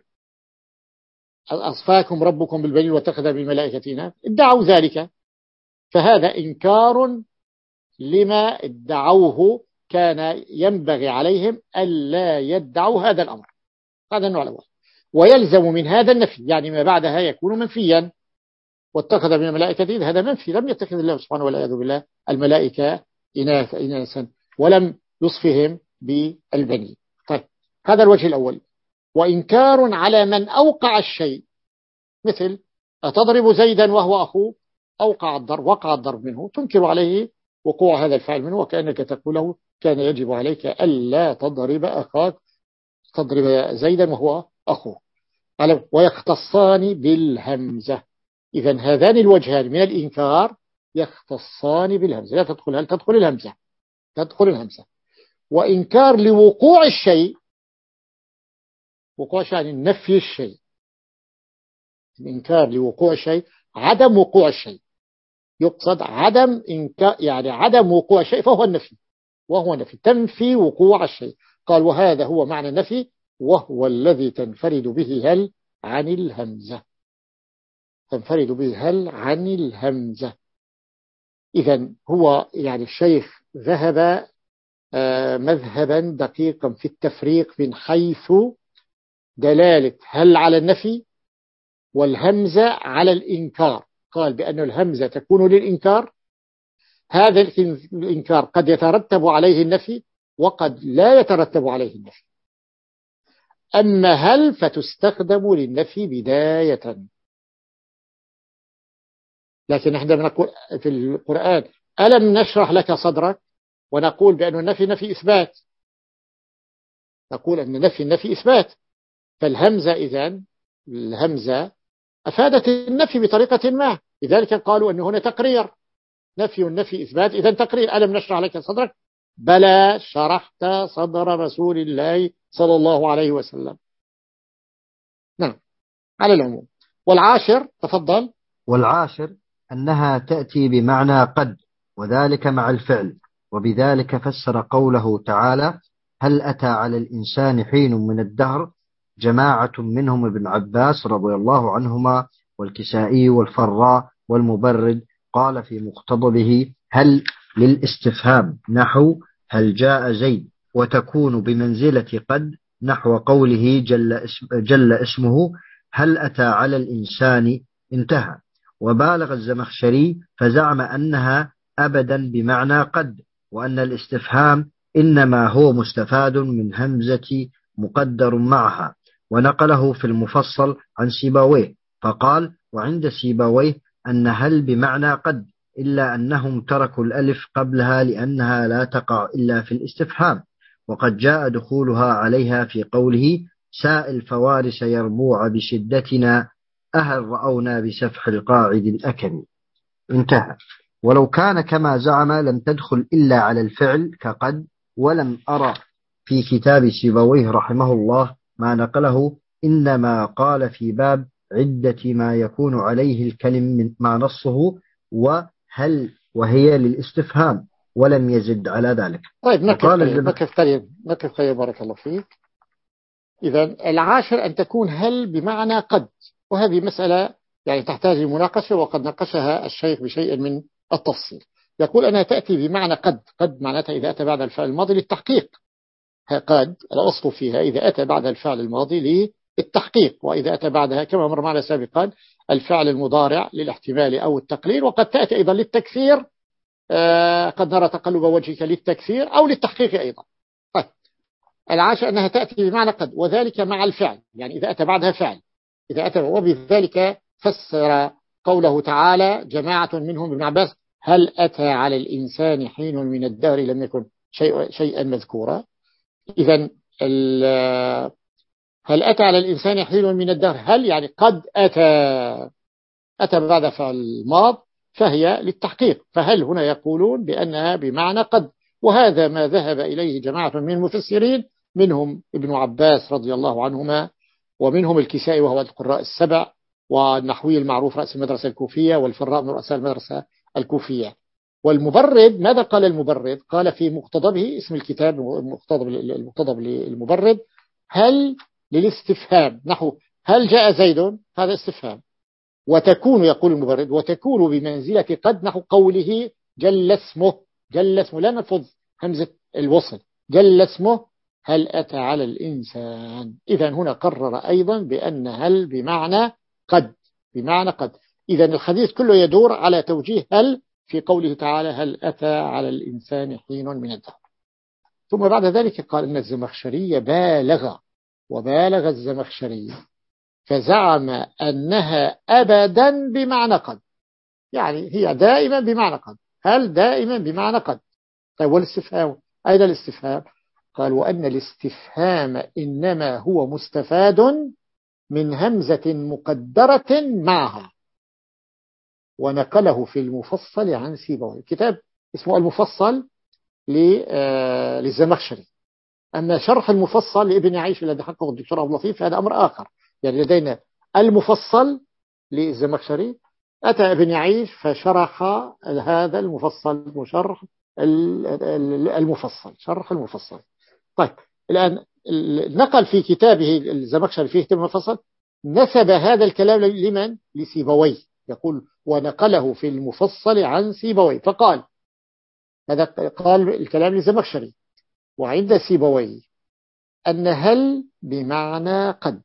أصفاكم ربكم بالبنين واتخذ بالملائكة إناثا، ادعوا ذلك، فهذا إنكار لما ادعوه، كان ينبغي عليهم ألا يدعوا هذا الأمر. هذا النوع الأول. ويلزم من هذا النفي، يعني ما بعدها يكون منفيا. واتخذ من الملائكة، هذا منفي، لم يتخذ الله سبحانه والعياذ بالله الملائكة إناثا ولم يصفهم بالبنين. طيب، هذا الوجه الأول. وإنكار على من أوقع الشيء، مثل أتضرب زيدا وهو أخوه، أوقع الضرب، وقع الضرب منه، تنكر عليه وقوع هذا الفعل منه، وكأنك تقول له كان يجب عليك ألا تضرب أخاك، تضرب زيدا وهو أخوه. ويختصان بالهمزة. إذن هذان الوجهان من الإنكار يختصان بالهمزة، لا تدخل هل تدخل الهمزة تدخل الهمزة. وإنكار لوقوع الشيء، وقوع يعني نفي الشيء، الإنكار لوقوع الشيء عدم وقوع الشيء، يقصد عدم إنكار يعني عدم وقوع الشيء، فهو النفي، وهو نفي تنفي وقوع الشيء. قال وهذا هو معنى النفي وهو الذي تنفرد به هل عن الهمزة، تنفرد به هل عن الهمزة. إذن هو يعني الشيخ ذهب مذهبا دقيقا في التفريق من حيث دلالة هل على النفي والهمزة على الإنكار. قال بأن الهمزة تكون للإنكار، هذا الإنكار قد يترتب عليه النفي وقد لا يترتب عليه النفي. أما هل فتستخدم للنفي بداية، لكن نحن نقول في القرآن ألم نشرح لك صدرك، ونقول بأن النفي نفي إثبات، نقول أن نفي النفي إثبات، فالهمزة إذن الهمزة أفادت النفي بطريقة ما، لذلك قالوا أن هنا تقرير، نفي النفي إثبات، إذن تقرير. ألم نشرح لك صدرك، بلى شرحت صدر رسول الله صلى الله عليه وسلم. نعم على العموم. والعاشر تفضل. والعاشر أنها تأتي بمعنى قد، وذلك مع الفعل، وبذلك فسر قوله تعالى: هل أتى على الإنسان حين من الدهر. جماعة منهم ابن عباس رضي الله عنهما والكسائي والفراء والمبرد قال في مقتضبه: هل للاستفهام نحو هل جاء زيد، وتكون بمنزلة قد نحو قوله جل, اسم جل اسمه هل أتى على الإنسان انتهى. وبالغ الزمخشري فزعم أنها أبدا بمعنى قد، وأن الاستفهام إنما هو مستفاد من همزة مقدر معها، ونقله في المفصل عن سيبويه فقال: وعند سيبويه أن هل بمعنى قد، إلا أنهم تركوا الألف قبلها لأنها لا تقع إلا في الاستفهام، وقد جاء دخولها عليها في قوله: ساء الفوارس يربوع بشدتنا أهل رأونا بسفح القاعد الأكم. انتهى. ولو كان كما زعم لم تدخل إلا على الفعل كقد، ولم أرى في كتاب سيبويه رحمه الله ما نقله، إنما قال في باب عدة ما يكون عليه الكلم من ما نصه وهل وهي للاستفهام، ولم يزد على ذلك. طيب نكف قليل نكف قليل نكف قليل بارك الله فيك. إذا العاشر أن تكون هل بمعنى قد، وهذه مسألة يعني تحتاج لمناقشة، وقد ناقشها الشيخ بشيء من التفصيل. يقول أنها تأتي بمعنى قد. قد معناتها إذا أتى بعد الفعل الماضي للتحقيق. قد الأصل فيها إذا أتى بعد الفعل الماضي للتحقيق، وإذا أتى بعدها كما مر معنا سابقا الفعل المضارع للاحتمال أو التقليل، وقد تأتي أيضا للتكثير. آه قد نرى تقلب وجهك للتكثير أو للتحقيق أيضا. طيب العاشر أنها تأتي بمعنى قد، وذلك مع الفعل، يعني إذا أتى بعدها فعل. إذا أتى وبذلك فسر قوله تعالى جماعة منهم ابن عباس هل أتى على الإنسان حين من الدهر لم يكن شيء شيئا مذكورا. إذا هل أتى على الإنسان حين من الدهر، هل يعني قد أتى، أتى بعد فعل الماض فهي للتحقيق، فهل هنا يقولون بأنها بمعنى قد، وهذا ما ذهب إليه جماعة من المفسرين منهم ابن عباس رضي الله عنهما، ومنهم الكسائي وهو القراء السبع، والنحوي المعروف رأس المدرسة الكوفية، والفراء من رؤساء المدرسة الكوفية. والمبرد ماذا قال المبرد؟ قال في مقتضبه، اسم الكتاب المقتضب المقتضب للمبرد هل للاستفهام، نحو هل جاء زيد، هذا استفهام، وتكون يقول المبرد وتكون بمنزلة قد، نحو قوله جل اسمه، جل اسمه لا نلفظ همزة الوصل، جل اسمه هل أتى على الإنسان. إذا هنا قرر أيضا بأن هل بمعنى قد، بمعنى قد. إذا الحديث كله يدور على توجيه هل في قوله تعالى هل أتى على الإنسان حين من الدهر. ثم بعد ذلك قال إن الزمخشري بالغ، وبالغ الزمخشري فزعم أنها أبدا بمعنى قد، يعني هي دائما بمعنى قد، هل دائما بمعنى قد. طيب والاستفهام أين الاستفهام؟ قال وأن الاستفهام إنما هو مستفاد من همزة مقدرة معها، ونقله في المفصل عن سيبويه، كتاب اسمه المفصل للزمخشري. أما شرح المفصل لابن عيش الذي حققه الدكتور أبو لطيف هذا أمر آخر. يعني لدينا المفصل للزمخشري، أتى ابن عيش فشرح هذا المفصل وشرح المفصل، شرح المفصل. طيب الآن نقل في كتابه الزمخشري فيه كتاب المفصل نسب هذا الكلام لمن؟ لسيبويه، يقول ونقله في المفصل عن سيبويه، فقال هذا قال الكلام للزمخشري وعند سيبويه أن هل بمعنى قد،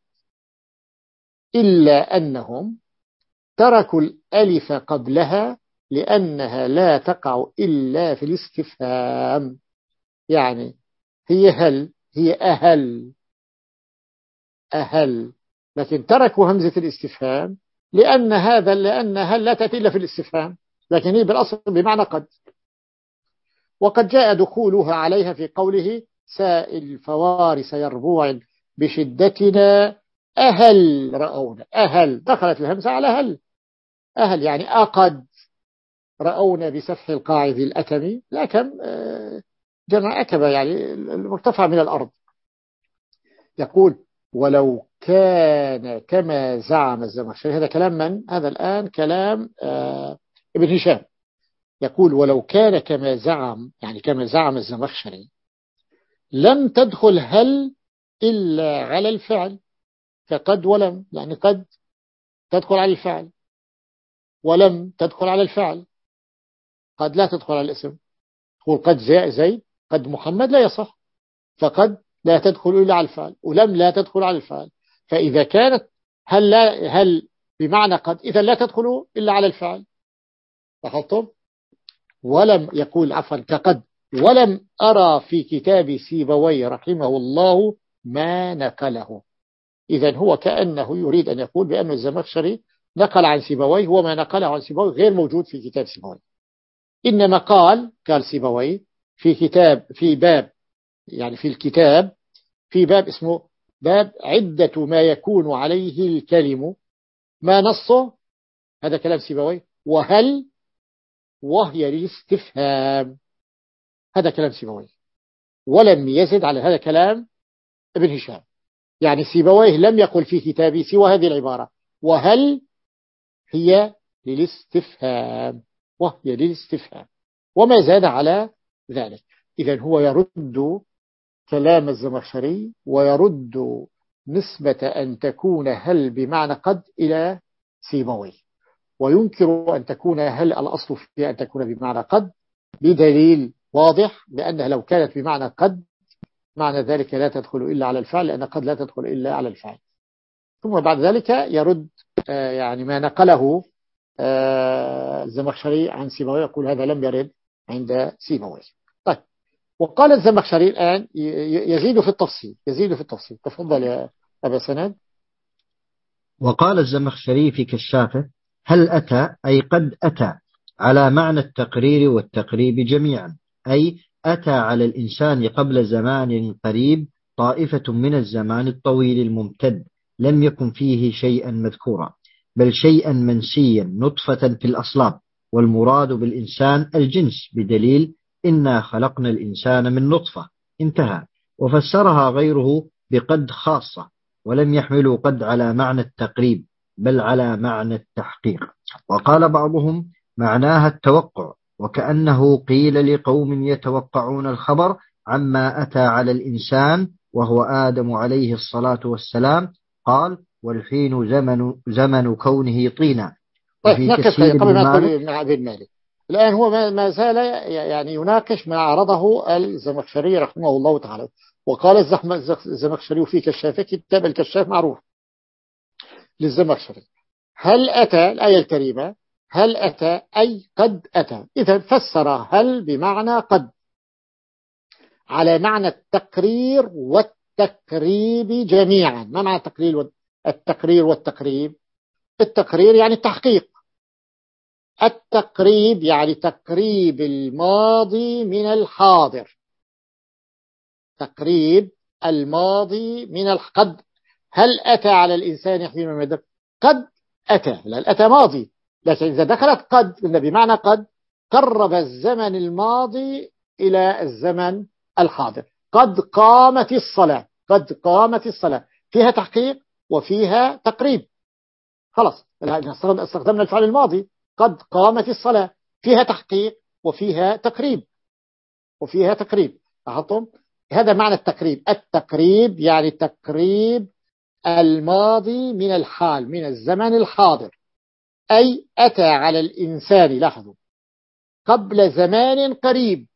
إلا أنهم تركوا الألف قبلها لأنها لا تقع إلا في الاستفهام. يعني هي هل، هي أهل أهل، لكن تركوا همزة الاستفهام لأن هذا لأن هل لا تأتي إلا في الاستفهام، لكن هي بالأصل بمعنى قد. وقد جاء دخولها عليها في قوله سائل فوارس يربوع بشدتنا أهل رأونا، أهل دخلت الهمزة على هل، أهل يعني أقد رأونا بسفح القاعد الأتمي، لكن جمع أكبة يعني المرتفع من الأرض. يقول ولو كان كما زعم الزمخشري، هذا كلام من؟ هذا الآن كلام آه ابن هشام. يقول ولو كان كما زعم، يعني كما زعم الزمخشري، لم تدخل هل إلا على الفعل كقد ولم، يعني قد تدخل على الفعل ولم تدخل على الفعل، قد لا تدخل على الاسم. تقول قد زيد قد محمد لا يصح، فقد لا تدخل إلا على الفعل، ولم لا تدخل على الفعل. فإذا كانت هل, لا هل بمعنى قد إذا لا تدخل إلا على الفعل. لاحظتم؟ ولم يقول عفوا كقد ولم أرى في كتاب سيبويه رحمه الله ما نقله. إذن هو كأنه يريد أن يقول بأن الزمخشري نقل عن سيبويه، وما نقله عن سيبويه غير موجود في كتاب سيبويه، إنما قال قال سيبويه في كتاب في باب، يعني في الكتاب في باب اسمه باب عدة ما يكون عليه الكلم ما نصه، هذا كلام سيبويه، وهل وهي للاستفهام، هذا كلام سيبويه، ولم يزد على هذا كلام ابن هشام. يعني سيبويه لم يقل في كتابه سوى هذه العبارة وهل هي للاستفهام، وهي للاستفهام، وما زاد على ذلك. إذن هو يرد كلام الزمخشري ويرد نسبة أن تكون هل بمعنى قد إلى سيبويه، وينكر أن تكون هل الأصل فيها أن تكون بمعنى قد، بدليل واضح بأنها لو كانت بمعنى قد معنى ذلك لا تدخل إلا على الفعل، لأن قد لا تدخل إلا على الفعل. ثم بعد ذلك يرد يعني ما نقله الزمخشري عن سيبويه، يقول هذا لم يرد عند سيبويه. طيب، وقال الزمخشري الآن يزيد في التفصيل يزيد في التفصيل تفضل يا أبا سند. وقال الزمخشري في كشافه: هل أتى أي قد أتى على معنى التقرير والتقريب جميعا، أي أتى على الإنسان قبل زمان قريب طائفة من الزمان الطويل الممتد لم يكن فيه شيئا مذكورا، بل شيئا منسيا نطفة في الأصلاب، والمراد بالإنسان الجنس بدليل إنا خلقنا الإنسان من نطفة، انتهى. وفسرها غيره بقد خاصة، ولم يحملوا قد على معنى التقريب بل على معنى التحقيق. وقال بعضهم معناها التوقع، وكأنه قيل لقوم يتوقعون الخبر عما أتى على الإنسان وهو آدم عليه الصلاة والسلام، قال: والحين زمن, زمن كونه طينا. طيب وفي ناقش تفسير قبل ابن ما مالك يقول مع ابن مالك. الآن هو ما زال يعني يناقش ما عرضه الزمخشري رحمه الله تعالى. وقال الزمخشري في كشافه، كتاب الكشاف معروف للزمخشري: هل أتى الآية الكريمة هل أتى أي قد أتى. إذا فسر هل بمعنى قد على معنى التقرير والتقريب جميعا. ما معنى التقرير التقرير والتقريب؟ التقرير يعني التحقيق، التقريب يعني تقريب الماضي من الحاضر، تقريب الماضي من القد. هل أتى على الإنسان حين من الدهر؟ قد أتى، لا أتى ماضي، لكن إذا دخلت قد بمعنى قد قرب الزمن الماضي إلى الزمن الحاضر. قد قامت الصلاة، قد قامت الصلاة فيها تحقيق وفيها تقريب. خلاص استخدمنا الفعل الماضي، قد قامت الصلاة فيها تحقيق وفيها تقريب وفيها تقريب. لاحظتم؟ هذا معنى التقريب. التقريب يعني تقريب الماضي من الحال، من الزمن الحاضر. أي أتى على الإنسان، لاحظوا، قبل زمان قريب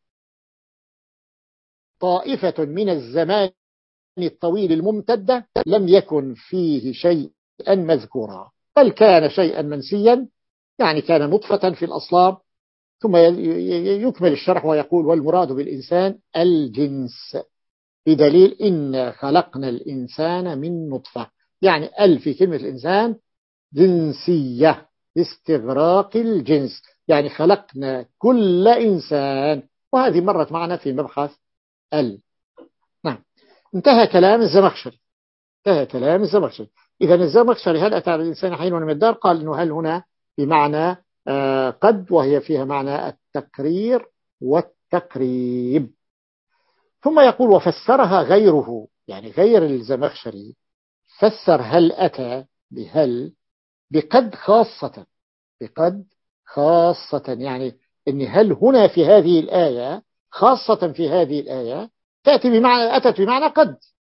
طائفة من الزمان الطويل الممتدة لم يكن فيه شيئا مذكورا، بل كان شيئا منسيا، يعني كان نطفة في الأصلاب. ثم يكمل الشرح ويقول: والمراد بالإنسان الجنس بدليل إن خلقنا الإنسان من نطفة. يعني ال في كلمة الإنسان جنسية استغراق الجنس، يعني خلقنا كل إنسان. وهذه مرت معنا في مبحث ال. نعم، انتهى كلام الزمخشري انتهى كلام الزمخشري. إذا الزمخشري هل أتى على الإنسان حين من الدار؟ قال إنه هل هنا بمعنى آه قد، وهي فيها معنى التقرير والتقريب. ثم يقول: وفسرها غيره، يعني غير الزمخشري فسر هل أتى بهل بقد خاصة، بقد خاصة، يعني إن هل هنا في هذه الآية خاصة في هذه الآية تأتي بمعنى أتت بمعنى قد،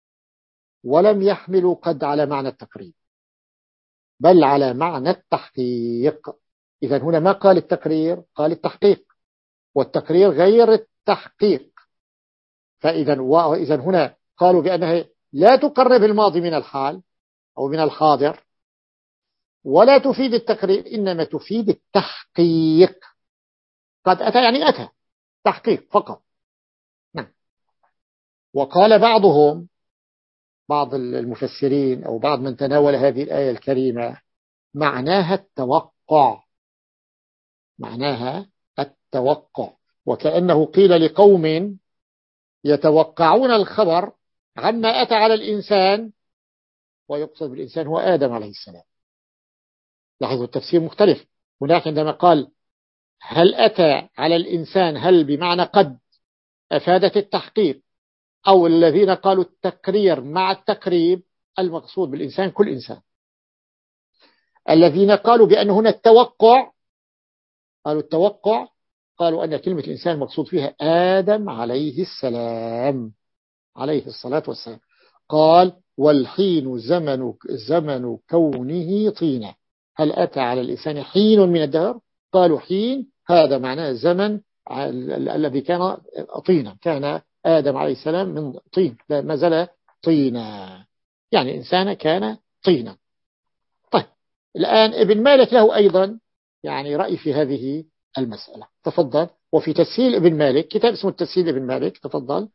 ولم يحملوا قد على معنى التقريب بل على معنى التحقيق. إذا هنا ما قال التقرير، قال التحقيق، والتقرير غير التحقيق. فإذا وإذا هنا قالوا بأنها لا تقرب الماضي من الحال أو من الحاضر، ولا تفيد التقرير، إنما تفيد التحقيق. قد أتى يعني أتى تحقيق فقط. نعم. وقال بعضهم، بعض المفسرين أو بعض من تناول هذه الآية الكريمة: معناها التوقع، معناها التوقع، وكأنه قيل لقوم يتوقعون الخبر عما أتى على الإنسان، ويقصد بالإنسان هو آدم عليه السلام. لاحظوا التفسير مختلف. هناك عندما قال هل أتى على الإنسان هل بمعنى قد أفادت التحقيق، أو الذين قالوا التقرير مع التقريب المقصود بالإنسان كل إنسان. الذين قالوا بأن هنا التوقع، قالوا التوقع قالوا أن كلمة الإنسان مقصود فيها آدم عليه السلام عليه الصلاة والسلام. قال: والحين زمن زمن كونه طينا. هل أتى على الإنسان حين من الدهر؟ قالوا حين هذا معناه زمن الذي كان طينا، كان آدم عليه السلام من طين، ما زال طينا، يعني إنسان كان طينا. طيب الآن ابن مالك له أيضا يعني رأي في هذه المسألة، تفضل. وفي تسهيل ابن مالك، كتاب اسمه التسهيل ابن مالك، تفضل.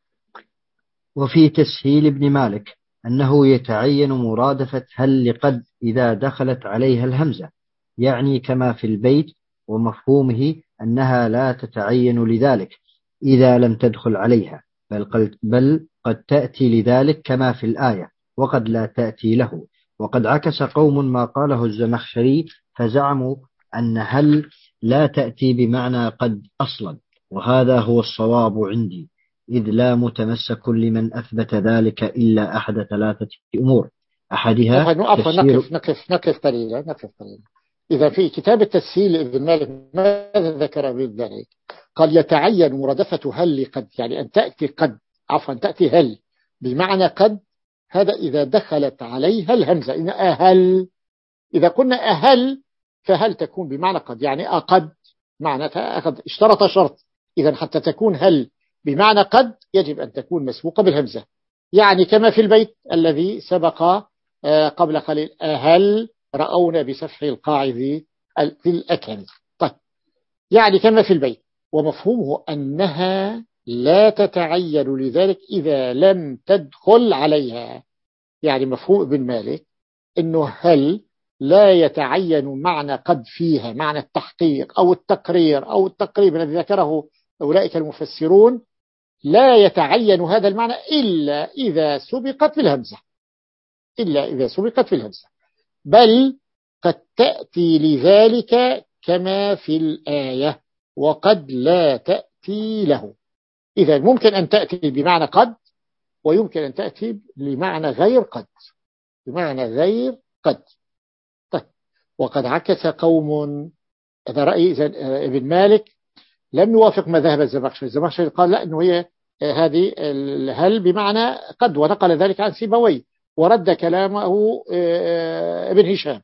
وفي تسهيل ابن مالك أنه يتعين مرادفة هل لقد إذا دخلت عليها الهمزة، يعني كما في البيت، ومفهومه أنها لا تتعين لذلك إذا لم تدخل عليها، بل قد, بل قد تأتي لذلك كما في الآية، وقد لا تأتي له. وقد عكس قوم ما قاله الزمخشري فزعموا أن هل لا تأتي بمعنى قد أصلا، وهذا هو الصواب عندي، إذ لا متمسك لمن أثبت ذلك إلا أحد ثلاثة أمور، أحدها عفوا تفسير. نقف نقف نقف قليلا نقف قليلا. إذا في كتاب التسهيل ابن مالك ماذا ذكر بذلك؟ قال يتعين مرادفة هل لقد، يعني أن تأتي قد، عفوا تأتي هل بمعنى قد، هذا إذا دخلت عليها الهمزة. إن أهل، إذا قلنا أهل فهل تكون بمعنى قد، يعني أقد معناتها أخذ، اشترط شرط. إذا حتى تكون هل بمعنى قد يجب أن تكون مسبوقة بالهمزة، يعني كما في البيت الذي سبق قبل قليل، أهل رأونا بسفح القاع ذي الأكل. طيب يعني كما في البيت، ومفهومه أنها لا تتعين لذلك إذا لم تدخل عليها. يعني مفهوم ابن مالك أنه هل لا يتعين معنى قد فيها، معنى التحقيق أو التقرير أو التقريب الذي ذكره أولئك المفسرون، لا يتعين هذا المعنى إلا إذا سبقت بالهمزة، إلا إذا سبقت بالهمزة، بل قد تأتي لذلك كما في الآية، وقد لا تأتي له. إذا ممكن أن تأتي بمعنى قد، ويمكن أن تأتي بمعنى غير قد، بمعنى غير قد. طيب وقد عكس قوم، هذا رأي ابن مالك لم يوافق مذهب الزمخشري. الزمخشري قال لا، إنه هي هذه هل بمعنى قد، ونقل ذلك عن سيبويه، ورد كلامه ابن هشام.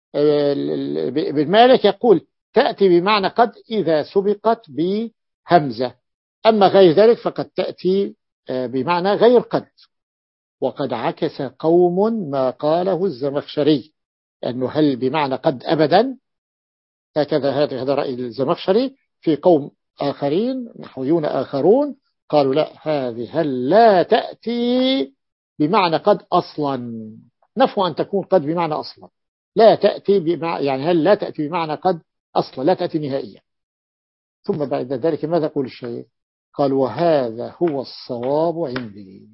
ابن مالك يقول تأتي بمعنى قد إذا سبقت بهمزة، أما غير ذلك فقد تأتي بمعنى غير قد. وقد عكس قوم ما قاله الزمخشري، أنه هل بمعنى قد أبدا، هكذا هذا رأي الزمخشري. في قوم آخرين نحويون آخرون قالوا لا، هذه هل لا تأتي بمعنى قد أصلا، نفوا أن تكون قد بمعنى أصلا، لا تأتي بمعنى، يعني هل لا تأتي بمعنى قد أصلا، لا تأتي نهائيا. ثم بعد ذلك ماذا يقول الشيخ؟ قال وهذا هو الصواب عندي،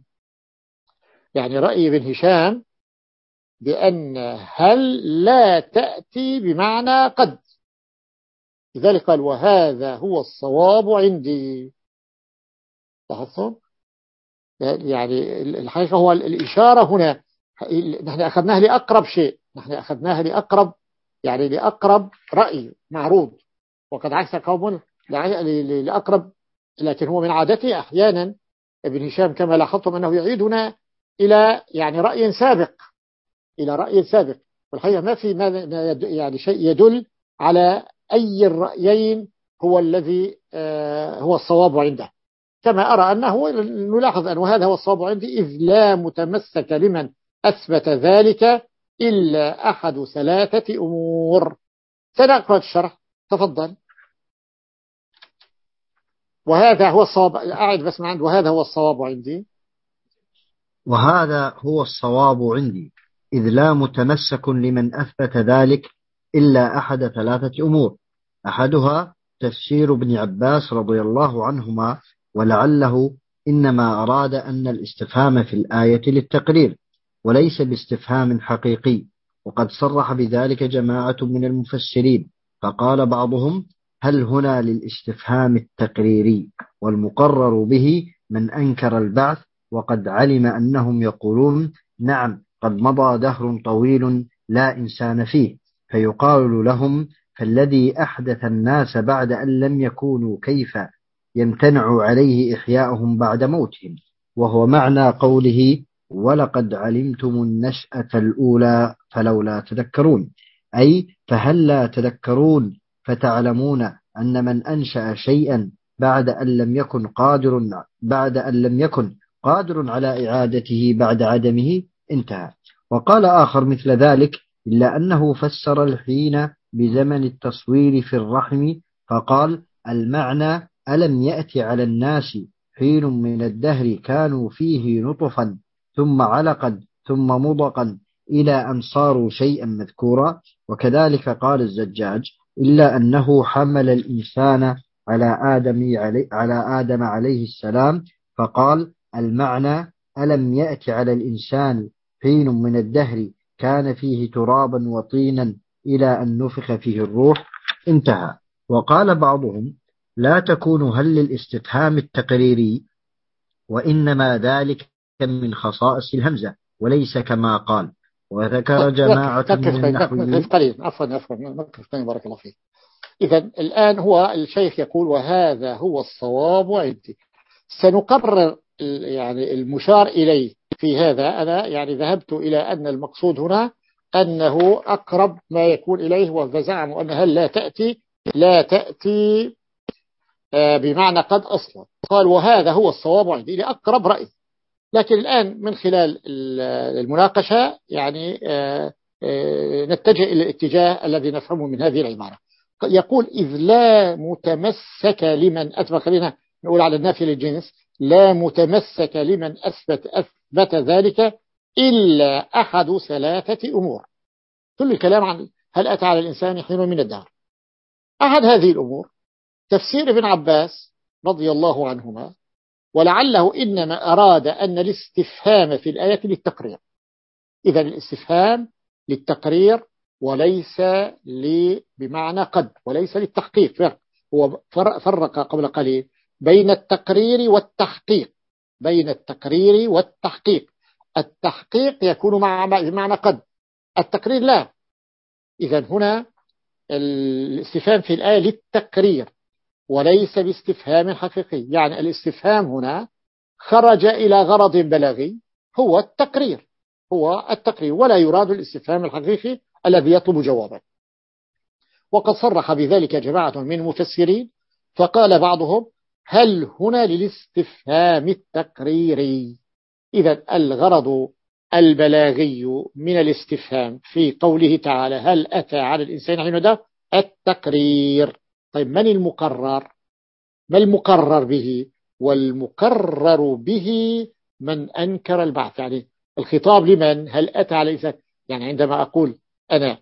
يعني رأي ابن هشام بأن هل لا تأتي بمعنى قد، لذلك قال وهذا هو الصواب عندي. لاحظتم؟ يعني الحقيقة هو الإشارة هنا نحن أخذناها لأقرب شيء، نحن أخذناها لأقرب، يعني لأقرب رأي معروض، وقد عكس قوم لأقرب، لكن هو من عادته أحيانا ابن هشام كما لاحظتم أنه يعيدنا إلى يعني رأي سابق، إلى رأي سابق، والحقيقة ما في ما يعني شيء يدل على أي الرأيين هو الذي هو الصواب عنده، كما أرى أنه نلاحظ أن هذا هو الصواب عندي، إذ لا متمسك لمن أثبت ذلك إلا أحد ثلاثة أمور. سنقرأ الشرح، تفضل. وهذا هو الصواب، أعد بس ما عند وهذا هو الصواب عندي، وهذا هو الصواب عندي إذ لا متمسك لمن أثبت ذلك إلا أحد ثلاثة أمور، أحدها تفسير ابن عباس رضي الله عنهما، ولعله إنما أراد أن الاستفهام في الآية للتقرير وليس باستفهام حقيقي، وقد صرح بذلك جماعة من المفسرين، فقال بعضهم هل هنا للاستفهام التقريري، والمقرر به من أنكر البعث، وقد علم أنهم يقولون نعم قد مضى دهر طويل لا إنسان فيه، فيقال لهم فالذي أحدث الناس بعد أن لم يكونوا كيف يمتنع عليه إحياؤهم بعد موتهم، وهو معنى قوله ولقد علمتم النشأة الأولى فلولا تذكرون، أي فهل لا تذكرون فتعلمون أن من أنشأ شيئا بعد أن لم يكن قادر بعد أن لم يكن قادر على إعادته بعد عدمه انتهى. وقال آخر مثل ذلك إلا أنه فسر الحين بزمن التصوير في الرحم فقال المعنى ألم يأتي على الناس حين من الدهر كانوا فيه نطفا ثم علقا ثم مضغا إلى أن صاروا شيئا مذكورا. وكذلك قال الزجاج إلا أنه حمل الإنسان على آدم علي على آدم عليه السلام فقال المعنى ألم يأتي على الإنسان حين من الدهر كان فيه ترابا وطينا إلى أن نفخ فيه الروح انتهى. وقال بعضهم لا تكون هل للاستفهام التقريري وإنما ذلك من خصائص الهمزة وليس كما قال. وذكر جماعة من النحويين قليل عفوا عفوا نقف بارك الله فيك. إذا الآن هو الشيخ يقول وهذا هو الصواب عندي. سنقرر يعني المشار إليه في هذا. أنا يعني ذهبت إلى أن المقصود هنا أنه أقرب ما يكون إليه وزعموا أنها لا تأتي لا تأتي بمعنى قد أصلا. قال وهذا هو الصواب عندي لأقرب رأي. لكن الآن من خلال المناقشة يعني نتجه إلى الاتجاه الذي نفهمه من هذه العبارة. يقول إذ لا متمسك لمن أثبت، خلينا نقول على النافي للجنس، لا متمسك لمن أثبت أثبت ذلك إلا أحد ثلاثة أمور. كل الكلام عن هل أتى على الإنسان حين من الدهر. أحد هذه الأمور تفسير ابن عباس رضي الله عنهما، ولعله إنما أراد أن الاستفهام في الآية للتقرير. إذا الاستفهام للتقرير وليس بمعنى قد، وليس للتحقيق. فرق هو فرق قبل قليل بين التقرير والتحقيق، بين التقرير والتحقيق. التحقيق يكون مع بمعنى قد، التقرير لا. إذا هنا الاستفهام في الآية للتقرير وليس باستفهام حقيقي. يعني الاستفهام هنا خرج إلى غرض بلاغي هو التقرير، هو التقرير، ولا يراد الاستفهام الحقيقي الذي يطلب جوابا. وقد صرح بذلك جماعة من المفسرين، فقال بعضهم هل هنا للاستفهام التقريري. إذا الغرض البلاغي من الاستفهام في قوله تعالى هل أتى على الإنسان حين ده التقرير. طيب من المقرر؟ ما المقرر به؟ والمقرر به من أنكر البعث. يعني الخطاب لمن؟ هل أتى على الإنسان، يعني عندما أقول أنا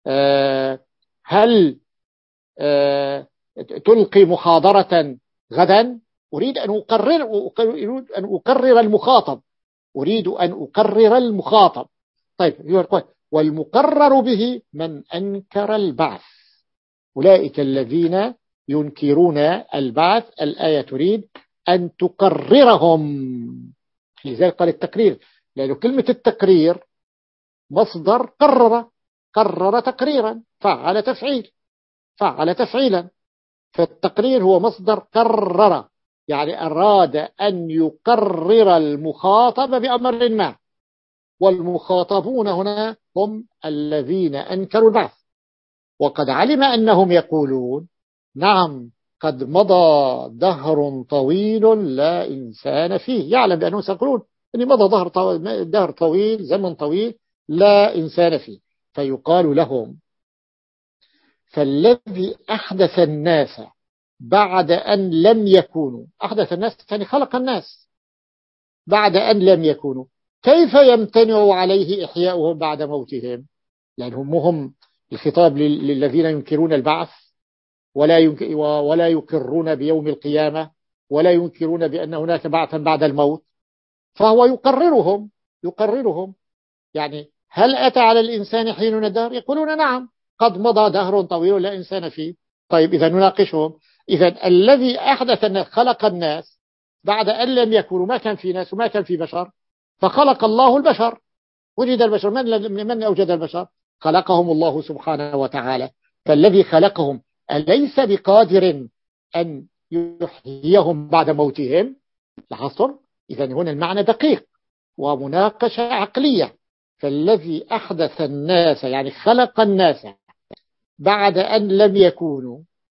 آه هل آه تلقي محاضرة غدا، أريد أن أقرر أريد أن أقرر المخاطب أريد أن أقرر المخاطب. طيب والمقرر به من أنكر البعث، أولئك الذين ينكرون البعث. الآية تريد أن تقررهم، لذلك قال التقرير، لأنه كلمة التقرير مصدر قرر، قرر تقريرا، فعل تفعيل، فعل تفعيلا. فالتقرير هو مصدر قرر، يعني أراد أن يقرر المخاطب بأمر ما، والمخاطبون هنا هم الذين أنكروا البعث. وقد علم أنهم يقولون نعم قد مضى دهر طويل لا إنسان فيه، يعلم بأنهم سيقولون أن مضى دهر طويل, دهر طويل زمن طويل لا إنسان فيه. فيقال لهم فالذي أحدث الناس بعد أن لم يكونوا، أحدث الناس يعني خلق الناس بعد أن لم يكونوا، كيف يمتنع عليه إحياؤهم بعد موتهم؟ لأنهم هم الخطاب للذين ينكرون البعث ولا ولا يقرون بيوم القيامة ولا ينكرون بأن هناك بعثا بعد الموت. فهو يقررهم يقررهم يعني هل أتى على الإنسان حين من الدهر؟ يقولون نعم قد مضى دهر طويل لا إنسان فيه. طيب إذا نناقشهم. إذا الذي أحدث الناس خلق الناس بعد أن لم يكونوا، ما كان في ناس وما كان في بشر، فخلق الله البشر، وجد البشر. من من أوجد البشر؟ خلقهم الله سبحانه وتعالى. فالذي خلقهم أليس بقادر أن يحييهم بعد موتهم؟ لاحظتم؟ إذا هنا المعنى دقيق ومناقشة عقلية. فالذي أحدث الناس يعني خلق الناس بعد أن لم يكونوا،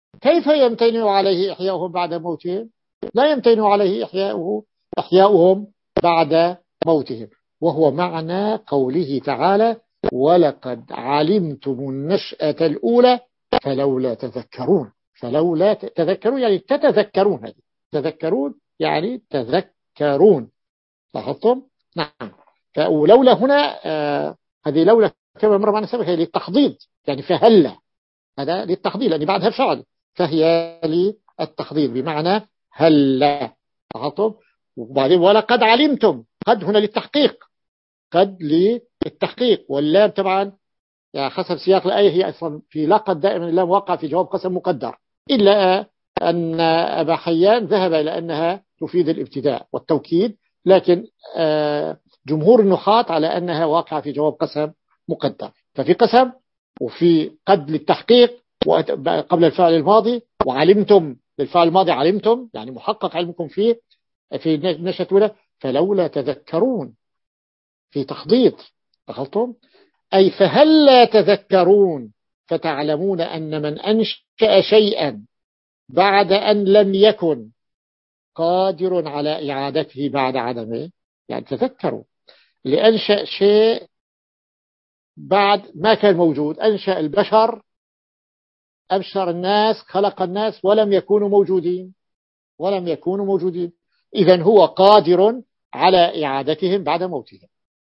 كيف يمتنع عليه إحياؤهم بعد موتهم؟ لا يمتنع عليه إحياؤه إحياؤهم بعد موتهم. وهو معنى قوله تعالى ولقد علمتم النشأة الأولى فلولا تذكرون. فلولا تذكرون يعني تتذكرون، هذه تذكرون يعني تذكرون. لاحظتم؟ نعم. ولولا هنا آه هذه لولا كما مر معنا سابقا هي للتحضيض، يعني فهلا، هذا للتحضيض لأن بعدها فعل، فهي للتحضيض بمعنى هلا. لاحظتم؟ وبعدين ولقد علمتم، قد هنا للتحقيق، قد للتحقيق، واللام طبعا يعني حسب سياق الآية هي أصلا في لقد دائما اللام واقع في جواب قسم مقدر، إلا أن أبا حيان ذهب إلى أنها تفيد الابتداء والتوكيد، لكن جمهور النحاة على أنها واقعة في جواب قسم مقدر. ففي قسم وفي قد للتحقيق قبل الفعل الماضي، وعلمتم للفعل الماضي علمتم يعني محقق علمكم فيه في نشأة الأولى، فلولا تذكرون في تخضيض. أخلطم أي فهل لا تذكرون فتعلمون أن من أنشأ شيئا بعد أن لم يكن قادر على إعادته بعد عدمه، يعني تذكروا لأنشأ شيء بعد ما كان موجود، أنشأ البشر، أبشر الناس، خلق الناس ولم يكونوا موجودين، ولم يكونوا موجودين، إذن هو قادر على إعادتهم بعد موتهم.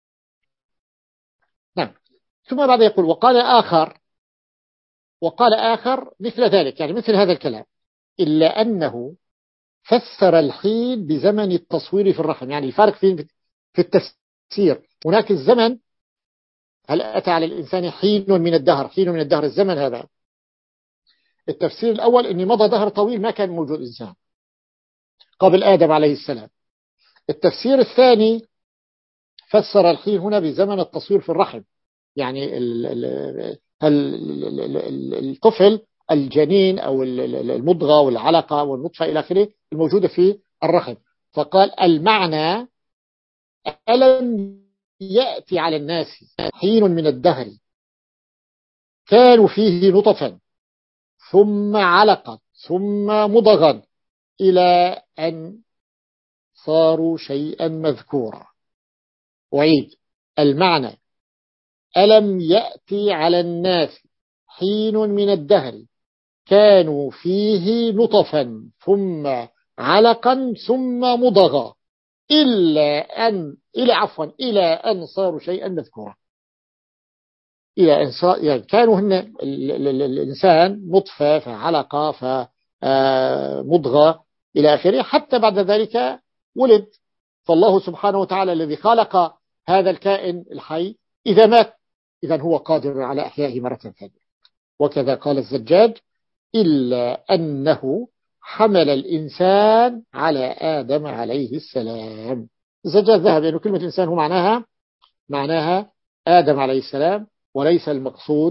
نعم. ثم بعد يقول وقال آخر، وقال آخر مثل ذلك يعني مثل هذا الكلام، إلا أنه فسر الحين بزمن التصوير في الرحم. يعني الفارق في في التفسير، هناك الزمن هل أتى على الإنسان حين من الدهر، حين من الدهر الزمن هذا. التفسير الأول أني مضى دهر طويل ما كان موجود إنسان قبل آدم عليه السلام. التفسير الثاني فسر الحين هنا بزمن التصوير في الرحم، يعني الطفل الجنين أو المضغة والعلقة والنطفة إلى آخره الموجودة في الرحم. فقال المعنى ألم يأتي على الناس حين من الدهر كانوا فيه نطفا ثم علقا ثم مضغا إلى أن صاروا شيئا مذكورا. وعيد المعنى ألم يأتي على الناس حين من الدهر كانوا فيه نطفا ثم علقا ثم مضغا إلا أن إلى عفوا إلى أن صاروا شيئا مذكورا. إلى أن صار يعني كانوا هن الإنسان نطفة فعلقة فمضغة إلى آخره، حتى بعد ذلك ولد. فالله سبحانه وتعالى الذي خلق هذا الكائن الحي إذا مات إذن هو قادر على إحيائه مرة ثانية. وكذا قال الزجاج إلا أنه حمل الإنسان على آدم عليه السلام. الزجاج ذهب لأنه كلمة الإنسان هو معناها معناها آدم عليه السلام، وليس المقصود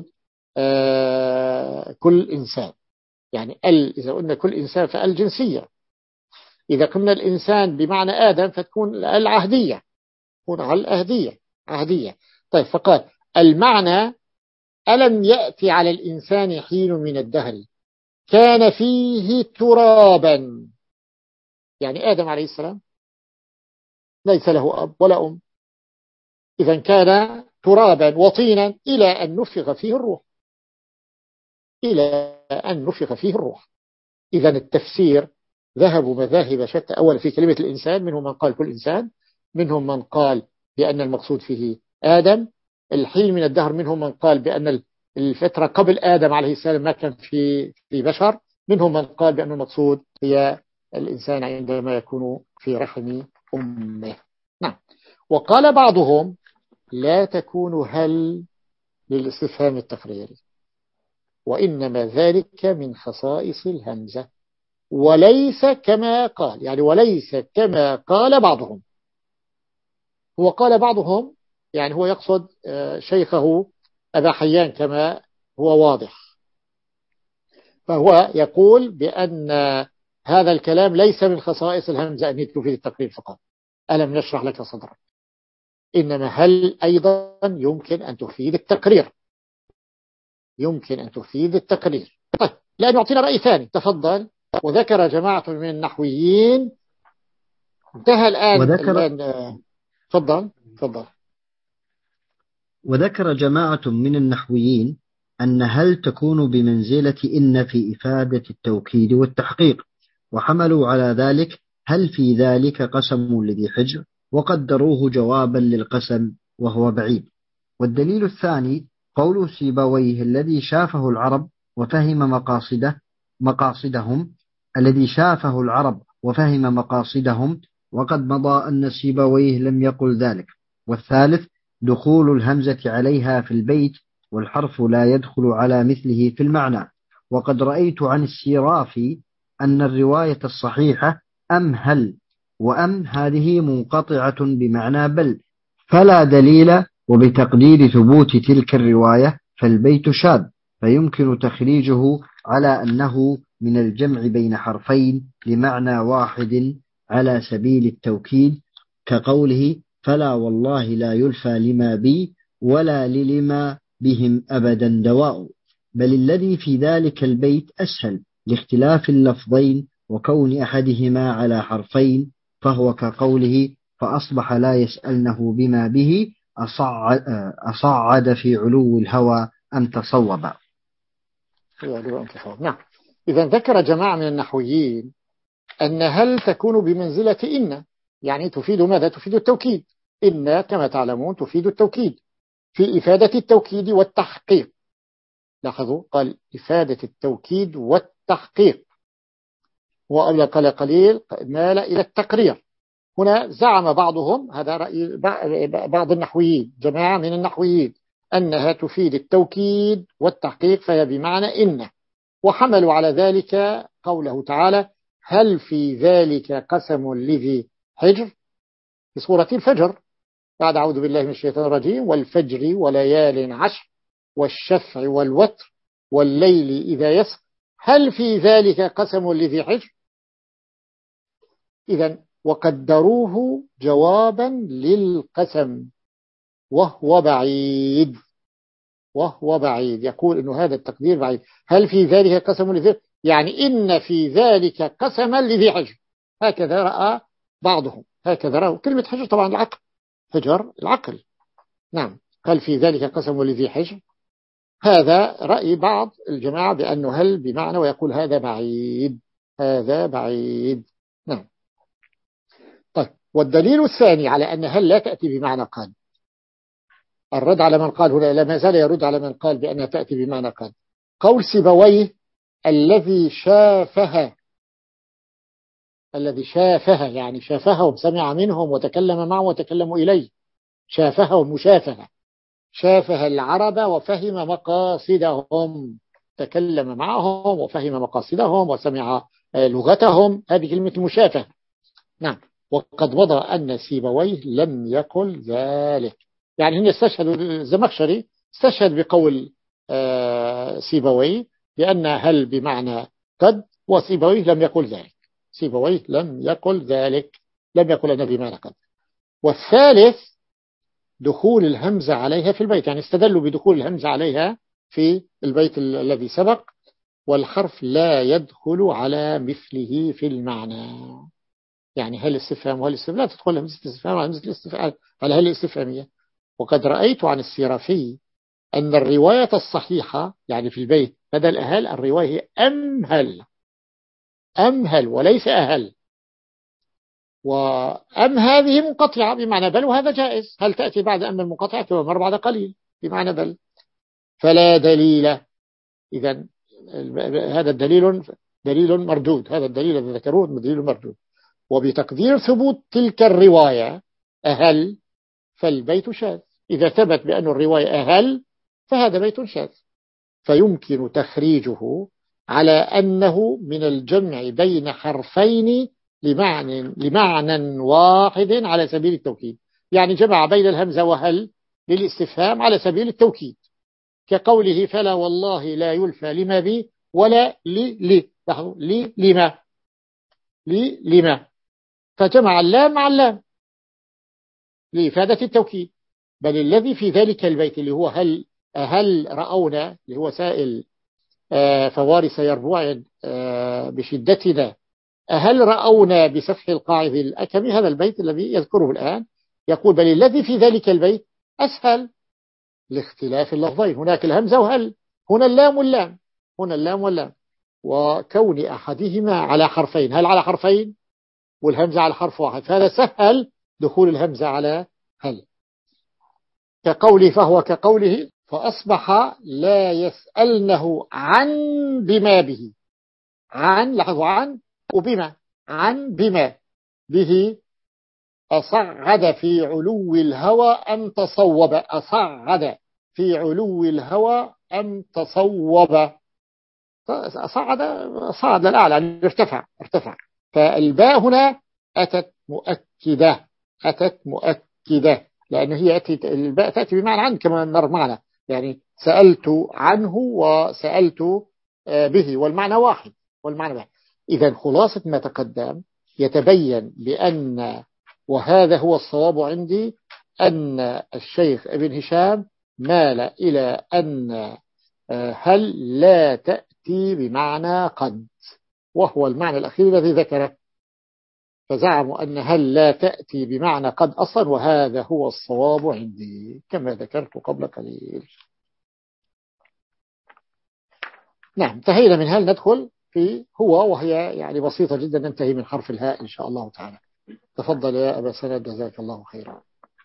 آه كل إنسان. يعني ال إذا قلنا كل إنسان فالجنسية، إذا قلنا الإنسان بمعنى آدم فتكون العهدية، تكون على الأهدية عهدية. طيب فقال المعنى ألم يأتي على الإنسان حين من الدهر كان فيه ترابا، يعني آدم عليه السلام ليس له أب ولا أم، إذا كان ترابا وطينا إلى أن نفخ فيه الروح، إلى أن نفخ فيه الروح. إذا التفسير ذهبوا مذاهب شتى. أولا في كلمة الإنسان منهم من قال كل إنسان، منهم من قال بأن المقصود فيه آدم. الحين من الدهر منهم من قال بأن الفترة قبل آدم عليه السلام ما كان في في بشر، منهم من قال بأن المقصود هي الإنسان عندما يكون في رحم أمه. نعم. وقال بعضهم لا تكون هل للاستفهام التقريري، وإنما ذلك من خصائص الهمزة، وليس كما قال، يعني وليس كما قال بعضهم. هو قال بعضهم يعني هو يقصد شيخه أبا حيان كما هو واضح، فهو يقول بأن هذا الكلام ليس من خصائص الهمزة أن تفيد التقرير فقط، ألم نشرح لك صدرك، إنما هل أيضا يمكن أن تفيد التقرير، يمكن أن تفيد التقرير. طيب لأن يعطينا رأي ثاني. تفضل. وذكر جماعة من النحويين. انتهى الآن وذكر الآن تفضل تفضل. وذكر جماعة من النحويين أن هل تكون بمنزلة إن في إفادة التوكيد والتحقيق، وحملوا على ذلك هل في ذلك قسم لذي حجر، وقدروه جوابا للقسم وهو بعيد. والدليل الثاني قول سيبويه الذي شافه العرب وفهم مقاصده مقاصدهم الذي شافه العرب وفهم مقاصدهم، وقد مضى أن سيبويه لم يقل ذلك. والثالث دخول الهمزة عليها في البيت، والحرف لا يدخل على مثله في المعنى. وقد رأيت عن السيرافي أن الرواية الصحيحة أم هل، وأم هذه منقطعة بمعنى بل، فلا دليل، وبتقدير ثبوت تلك الرواية فالبيت شاذ، فيمكن تخريجه على أنه من الجمع بين حرفين لمعنى واحد على سبيل التوكيد، كقوله فلا والله لا يلفى لما بي ولا للما بهم أبدا دواء. بل الذي في ذلك البيت أسهل لاختلاف اللفظين وكون أحدهما على حرفين، فهو كقوله فأصبح لا يسألنه بما به أصعد, أصعد في علو الهوى أم تصوب. نعم. إذا ذكر جماعة من النحويين أن هل تكون بمنزلة إن، يعني تفيد ماذا؟ تفيد التوكيد. إن كما تعلمون تفيد التوكيد في إفادة التوكيد والتحقيق. لاحظوا قال إفادة التوكيد والتحقيق، وقال قليل مال إلى التقرير. هنا زعم بعضهم، هذا رأي بعض النحويين، جماعة من النحويين، أنها تفيد التوكيد والتحقيق فهي بمعنى إن، وحملوا على ذلك قوله تعالى هل في ذلك قسم لذي حجر في سورة الفجر بعد أعوذ بالله من الشيطان الرجيم والفجر وليال عشر والشفع والوتر والليل إذا يسر هل في ذلك قسم لذي حجر. إذن وقدروه جوابا للقسم وهو بعيد، وهو بعيد. يقول إنه هذا التقدير بعيد. هل في ذلك قسم لذي، يعني إن في ذلك قسما لذي حجر. هكذا رأى بعضهم، هكذا رأوا كلمة حجر طبعا العقل، حجر العقل. نعم. هل في ذلك قسم لذي حجر، هذا رأي بعض الجماعة بأنه هل بمعنى، ويقول هذا بعيد، هذا بعيد. نعم. طيب. والدليل الثاني على أن هل لا تأتي بمعنى قال، الرد على من قال هنا لا زال يرد على من قال بأنها تأتي بمعنى قال، قول سيبويه الذي شافها، الذي شافها يعني شافهم سمع منهم وتكلم معهم وتكلموا إليه، شافهم مشافهة، شافها العرب وفهم مقاصدهم، تكلم معهم وفهم مقاصدهم وسمع لغتهم، هذه كلمة المشافهة. نعم. وقد مضى أن سيبويه لم يقل ذلك، يعني هنا استشهد الزمخشري استشهد بقول سيبويه بأن هل بمعنى قد، وسيبويه لم يقل ذلك، سيبويه لم يقل ذلك، لم يقل أن بمعنى قد. والثالث دخول الهمزة عليها في البيت، يعني استدلوا بدخول الهمزة عليها في البيت الذي سبق، والحرف لا يدخل على مثله في المعنى. يعني هل الاستفهام وهل الاستفهام لا تدخل همزة الاستفهام على همزة الاستفهام على هل الاستفهامية. وقد رأيت عن السيرافي أن الرواية الصحيحة يعني في البيت بدل أهل الرواية أمهل، أمهل وليس أهل. وأم هذه منقطعة بمعنى بل، وهذا جائز. هل تأتي بعد أم المنقطعة كما مر بعد قليل بمعنى بل، فلا دليل. إذن هذا الدليل دليل مردود، هذا الدليل الذي ذكروه دليل مردود. وبتقدير ثبوت تلك الرواية أهل فالبيت شاذ. إذا ثبت بأن الرواية أهل فهذا بيت شاذ، فيمكن تخريجه على أنه من الجمع بين حرفين لمعنى, لمعنى واحد على سبيل التوكيد. يعني جمع بين الهمزة وهل للاستفهام على سبيل التوكيد، كقوله فلا والله لا يلفى لما بي ولا لي لي لي لما لي لما، فجمع اللام مع اللام لإفادة التوكيد. بل الذي في ذلك البيت اللي هو هل هل رأونا اللي هو سائل فوارس يربوع بشدتنا هل رأونا بسفح القاعد الأكم. هذا البيت الذي يذكره الآن يقول بل الذي في ذلك البيت أسهل لاختلاف اللفظين. هناك الهمزة وهل، هنا اللام واللام، هنا اللام واللام، وكون أحدهما على حرفين، هل على حرفين والهمزة على حرف واحد، فهذا سهل دخول الهمزة على هل. كقوله فهو كقوله فأصبح لا يسألنه عن بما به، عن لاحظوا عن وبما، عن بما به أصعد في علو الهوى أم تصوب، أصعد في علو الهوى أم تصوب، أصعد صعد للأعلى يعني ارتفع ارتفع. فالباء هنا أتت مؤكدة، أتت مؤكدة لأن هي أتت الباء تأتي بمعنى عن كما نرى معنا، يعني سألت عنه وسألت به والمعنى واحد والمعنى واحد. إذا خلاصة ما تقدم يتبين بأن وهذا هو الصواب عندي أن الشيخ ابن هشام مال إلى أن هل لا تأتي بمعنى قد، وهو المعنى الأخير الذي ذكره، فزعموا أن هل لا تأتي بمعنى قد أصلا، وهذا هو الصواب عندي كما ذكرت قبل قليل. نعم انتهينا من هل، ندخل في هو، وهي يعني بسيطة جدا، ننتهي من حرف الهاء إن شاء الله تعالى. تفضل يا أبا سند جزاك الله خيرا.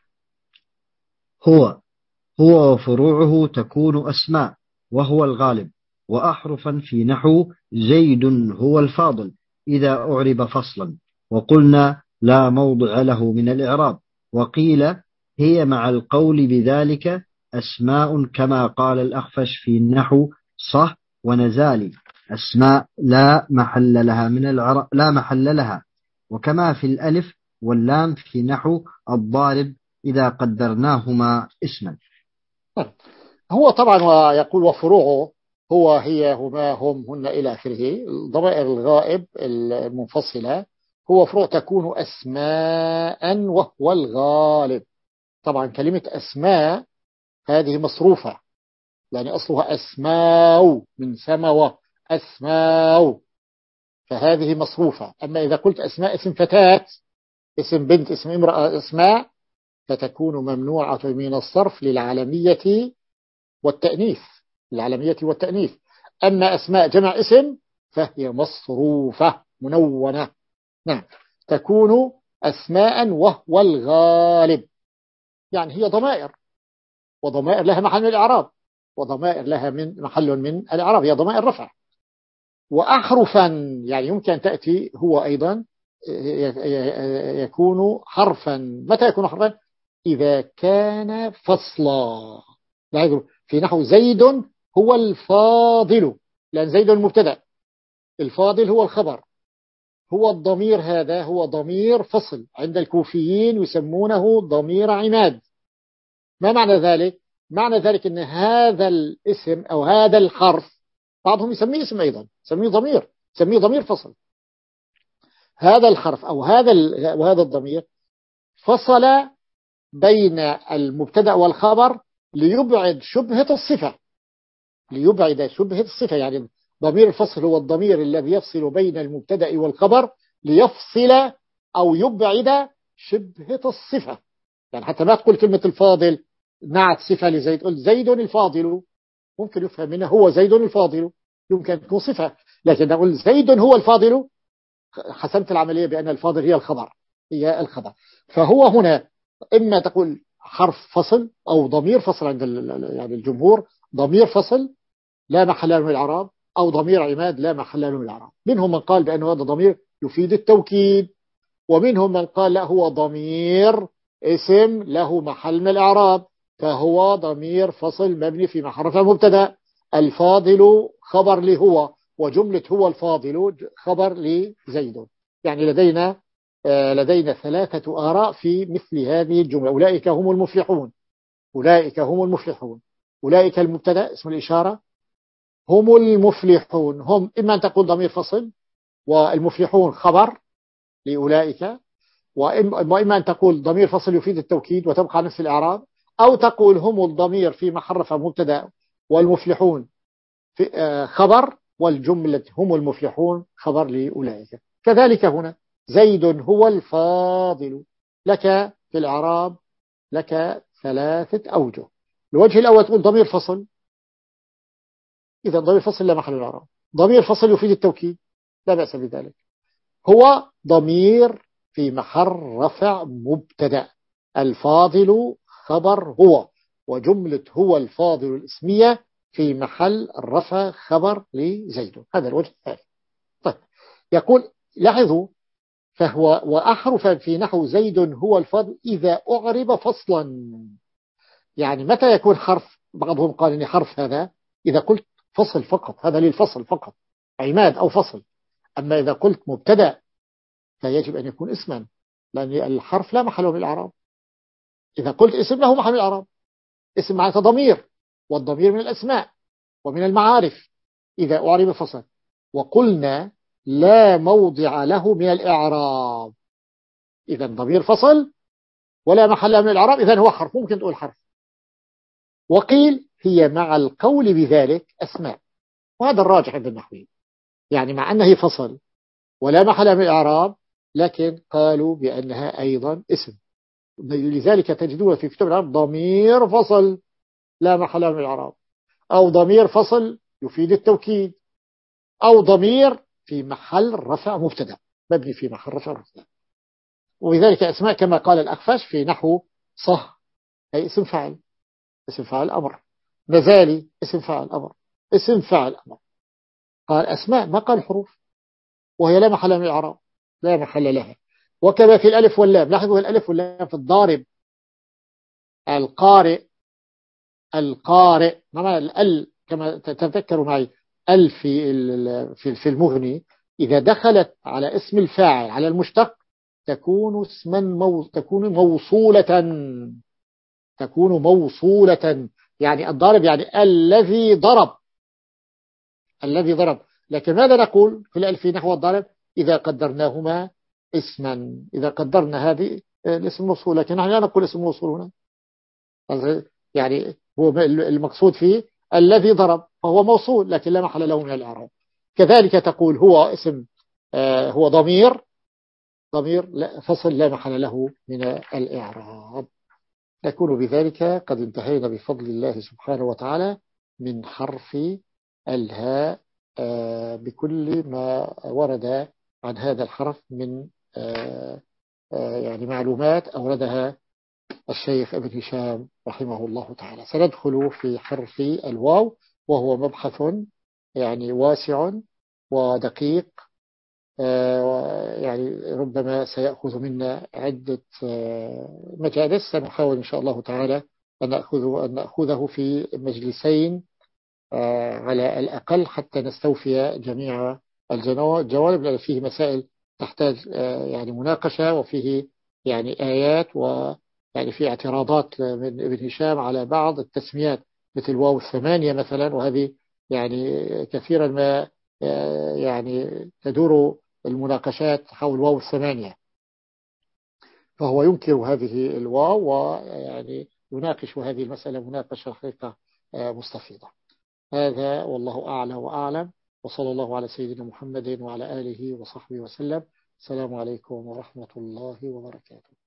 هو هو وفروعه تكون أسماء وهو الغالب، وأحرفا في نحو زيد هو الفاضل إذا أعرب فصلا، وقلنا لا موضع له من الإعراب. وقيل هي مع القول بذلك أسماء كما قال الأخفش في نحو صح ونزالي أسماء لا محل لها من العرب لا محل لها، وكما في الألف واللام في نحو الضارب إذا قدرناهما اسما. هو طبعا ويقول وفروعه هو هي هما هم هن إلى آخره، الضمائر الغائب المنفصلة هو فروع تكون أسماء وهو الغالب. طبعا كلمة أسماء هذه مصروفة يعني أصلها أسماء من سماوة أسماء، فهذه مصروفة. أما إذا قلت أسماء اسم فتاة اسم بنت اسم امرأة أسماء فتكون ممنوعة من الصرف للعالمية والتأنيث، للعالمية والتأنيث. أما أسماء جمع اسم فهي مصروفة منونة. نعم تكون أسماء وهو الغالب، يعني هي ضمائر، وضمائر لها محل من الإعراب، وضمائر لها من محل من الإعراب، هي ضمائر رفع. وأحرفا يعني يمكن تأتي هو أيضا يكون حرفا. متى يكون حرفا؟ إذا كان فصلا. في نحو زيد هو الفاضل، لأن زيد المبتدأ، الفاضل هو الخبر، هو الضمير، هذا هو ضمير فصل، عند الكوفيين يسمونه ضمير عماد. ما معنى ذلك؟ معنى ذلك أن هذا الاسم أو هذا الحرف بعضهم يسميه اسم أيضا، يسميه ضمير، يسميه ضمير فصل. هذا الحرف أو هذا وهذا الضمير فصل بين المبتدأ والخبر ليبعد شبهة الصفة، ليبعد شبهة الصفة. يعني ضمير الفصل هو الضمير الذي يفصل بين المبتدأ والخبر ليفصل أو يبعد شبهة الصفة. يعني حتى ما تقول كلمة الفاضل نعت صفة لزيد، قل زيد الفاضل، ممكن يفهم منه هو زيد الفاضل، يمكن تكون صفة، لكن نقول زيد هو الفاضل حسمت العملية بأن الفاضل هي الخبر، هي الخبر. فهو هنا إما تقول حرف فصل أو ضمير فصل عند يعني الجمهور، ضمير فصل لا محل له من الإعراب، أو ضمير عماد لا محل له من الإعراب. منهم من قال بأن هذا ضمير يفيد التوكيد، ومنهم من قال لا هو ضمير اسم له محل من الإعراب، فهو ضمير فصل مبني في محل مبتدا. الفاضل خبر لهو، وجملة هو الفاضل خبر لزيد. يعني لدينا لدينا ثلاثة آراء في مثل هذه الجملة. أولئك هم المفلحون، أولئك هم المفلحون، أولئك المبتدا اسم الإشارة، هم المفلحون، هم إما أن تقول ضمير فصل والمفلحون خبر لأولئك، وإما أن تقول ضمير فصل يفيد التوكيد وتبقى نفس الإعراب، أو تقول هم الضمير في محل رفع مبتدا والمفلحون خبر، والجملة هم المفلحون خبر لأولئك. كذلك هنا زيد هو الفاضل، لك في الإعراب لك ثلاثة أوجه. الوجه الأول تقول ضمير فصل، إذا ضمير فصل لا محل الإعراب. ضمير فصل يفيد التوكيد لا بأس بذلك. هو ضمير في محل رفع مبتدأ، الفاضل خبر هو، وجملة هو الفاضل الاسمية في محل الرفع خبر لزيد. هذا الوجه الثاني. طيب يقول لاحظوا، فهو وأحرفا في نحو زيد هو الفاضل إذا أعرب فصلا. يعني متى يكون حرف؟ بعضهم قال إن حرف هذا إذا قلت فصل فقط، هذا للفصل فقط، عماد أو فصل. أما إذا قلت مبتدأ فيجب أن يكون اسما، لأن الحرف لا محل من الإعراب. إذا قلت اسم له محل من الإعراب، اسم معناته ضمير، والضمير من الأسماء ومن المعارف إذا أعرب فصل. وقلنا لا موضع له من الإعراب، إذا ضمير فصل ولا محل من الإعراب، إذا هو حرف، ممكن تقول حرف. وقيل هي مع القول بذلك أسماء، وهذا الراجح عند النحويين، يعني مع أنه فصل ولا محل من الإعراب، لكن قالوا بأنها أيضا اسم. لذلك تجدون في كتب العرب ضمير فصل لا محل من الإعراب، أو ضمير فصل يفيد التوكيد، أو ضمير في محل رفع مبتدا، مبني في محل رفع مبتدا. وبذلك أسماء كما قال الأخفش في نحو صح، أي اسم فاعل، اسم فاعل أمر. مزالي اسم فاعل أمر، اسم فاعل أمر. قال أسماء ما قال حروف، وهي لا محل من الإعراب، لا محل لها. وكما في الألف واللام، لاحظوا الألف واللام في الضارب، القارئ، القارئ ما ال كما تتذكروا معي، ال في في في المغني إذا دخلت على اسم الفاعل على المشتق تكون اسما مو تكون موصولة، تكون موصولة. يعني الضارب يعني الذي ضرب، الذي ضرب. لكن ماذا نقول في الألف نحو الضارب؟ إذا قدرناهما اسما، إذا قدرنا هذه الاسم موصول، لكن نحن لا نقول اسم موصول هنا. يعني هو المقصود فيه الذي ضرب، فهو موصول لكن لا محل له من الإعراب. كذلك تقول هو اسم، آه هو ضمير، ضمير لا فصل لا محل له من الإعراب. نكون بذلك قد انتهينا بفضل الله سبحانه وتعالى من حرف الهاء آه بكل ما ورد عن هذا الحرف من آه آه يعني معلومات أوردها الشيخ ابن هشام رحمه الله تعالى. سندخل في حرف الواو، وهو مبحث يعني واسع ودقيق، يعني ربما سيأخذ منا عدة مجالس. سنحاول إن شاء الله تعالى أن نأخذه, أن نأخذه في مجلسين على الأقل حتى نستوفي جميع الجوانب، لأن فيه مسائل تحتاج يعني مناقشة، وفيه يعني آيات، ويعني في اعتراضات من ابن هشام على بعض التسميات مثل واو الثمانية مثلا، وهذه يعني كثيرا ما يعني تدور المناقشات حول واو الثمانية، فهو ينكر هذه الواو ويعني يناقش هذه المسألة مناقشة حقيقة مستفيضة. هذا والله أعلى وأعلم، وصلى الله على سيدنا محمد وعلى آله وصحبه وسلم. السلام عليكم ورحمة الله وبركاته.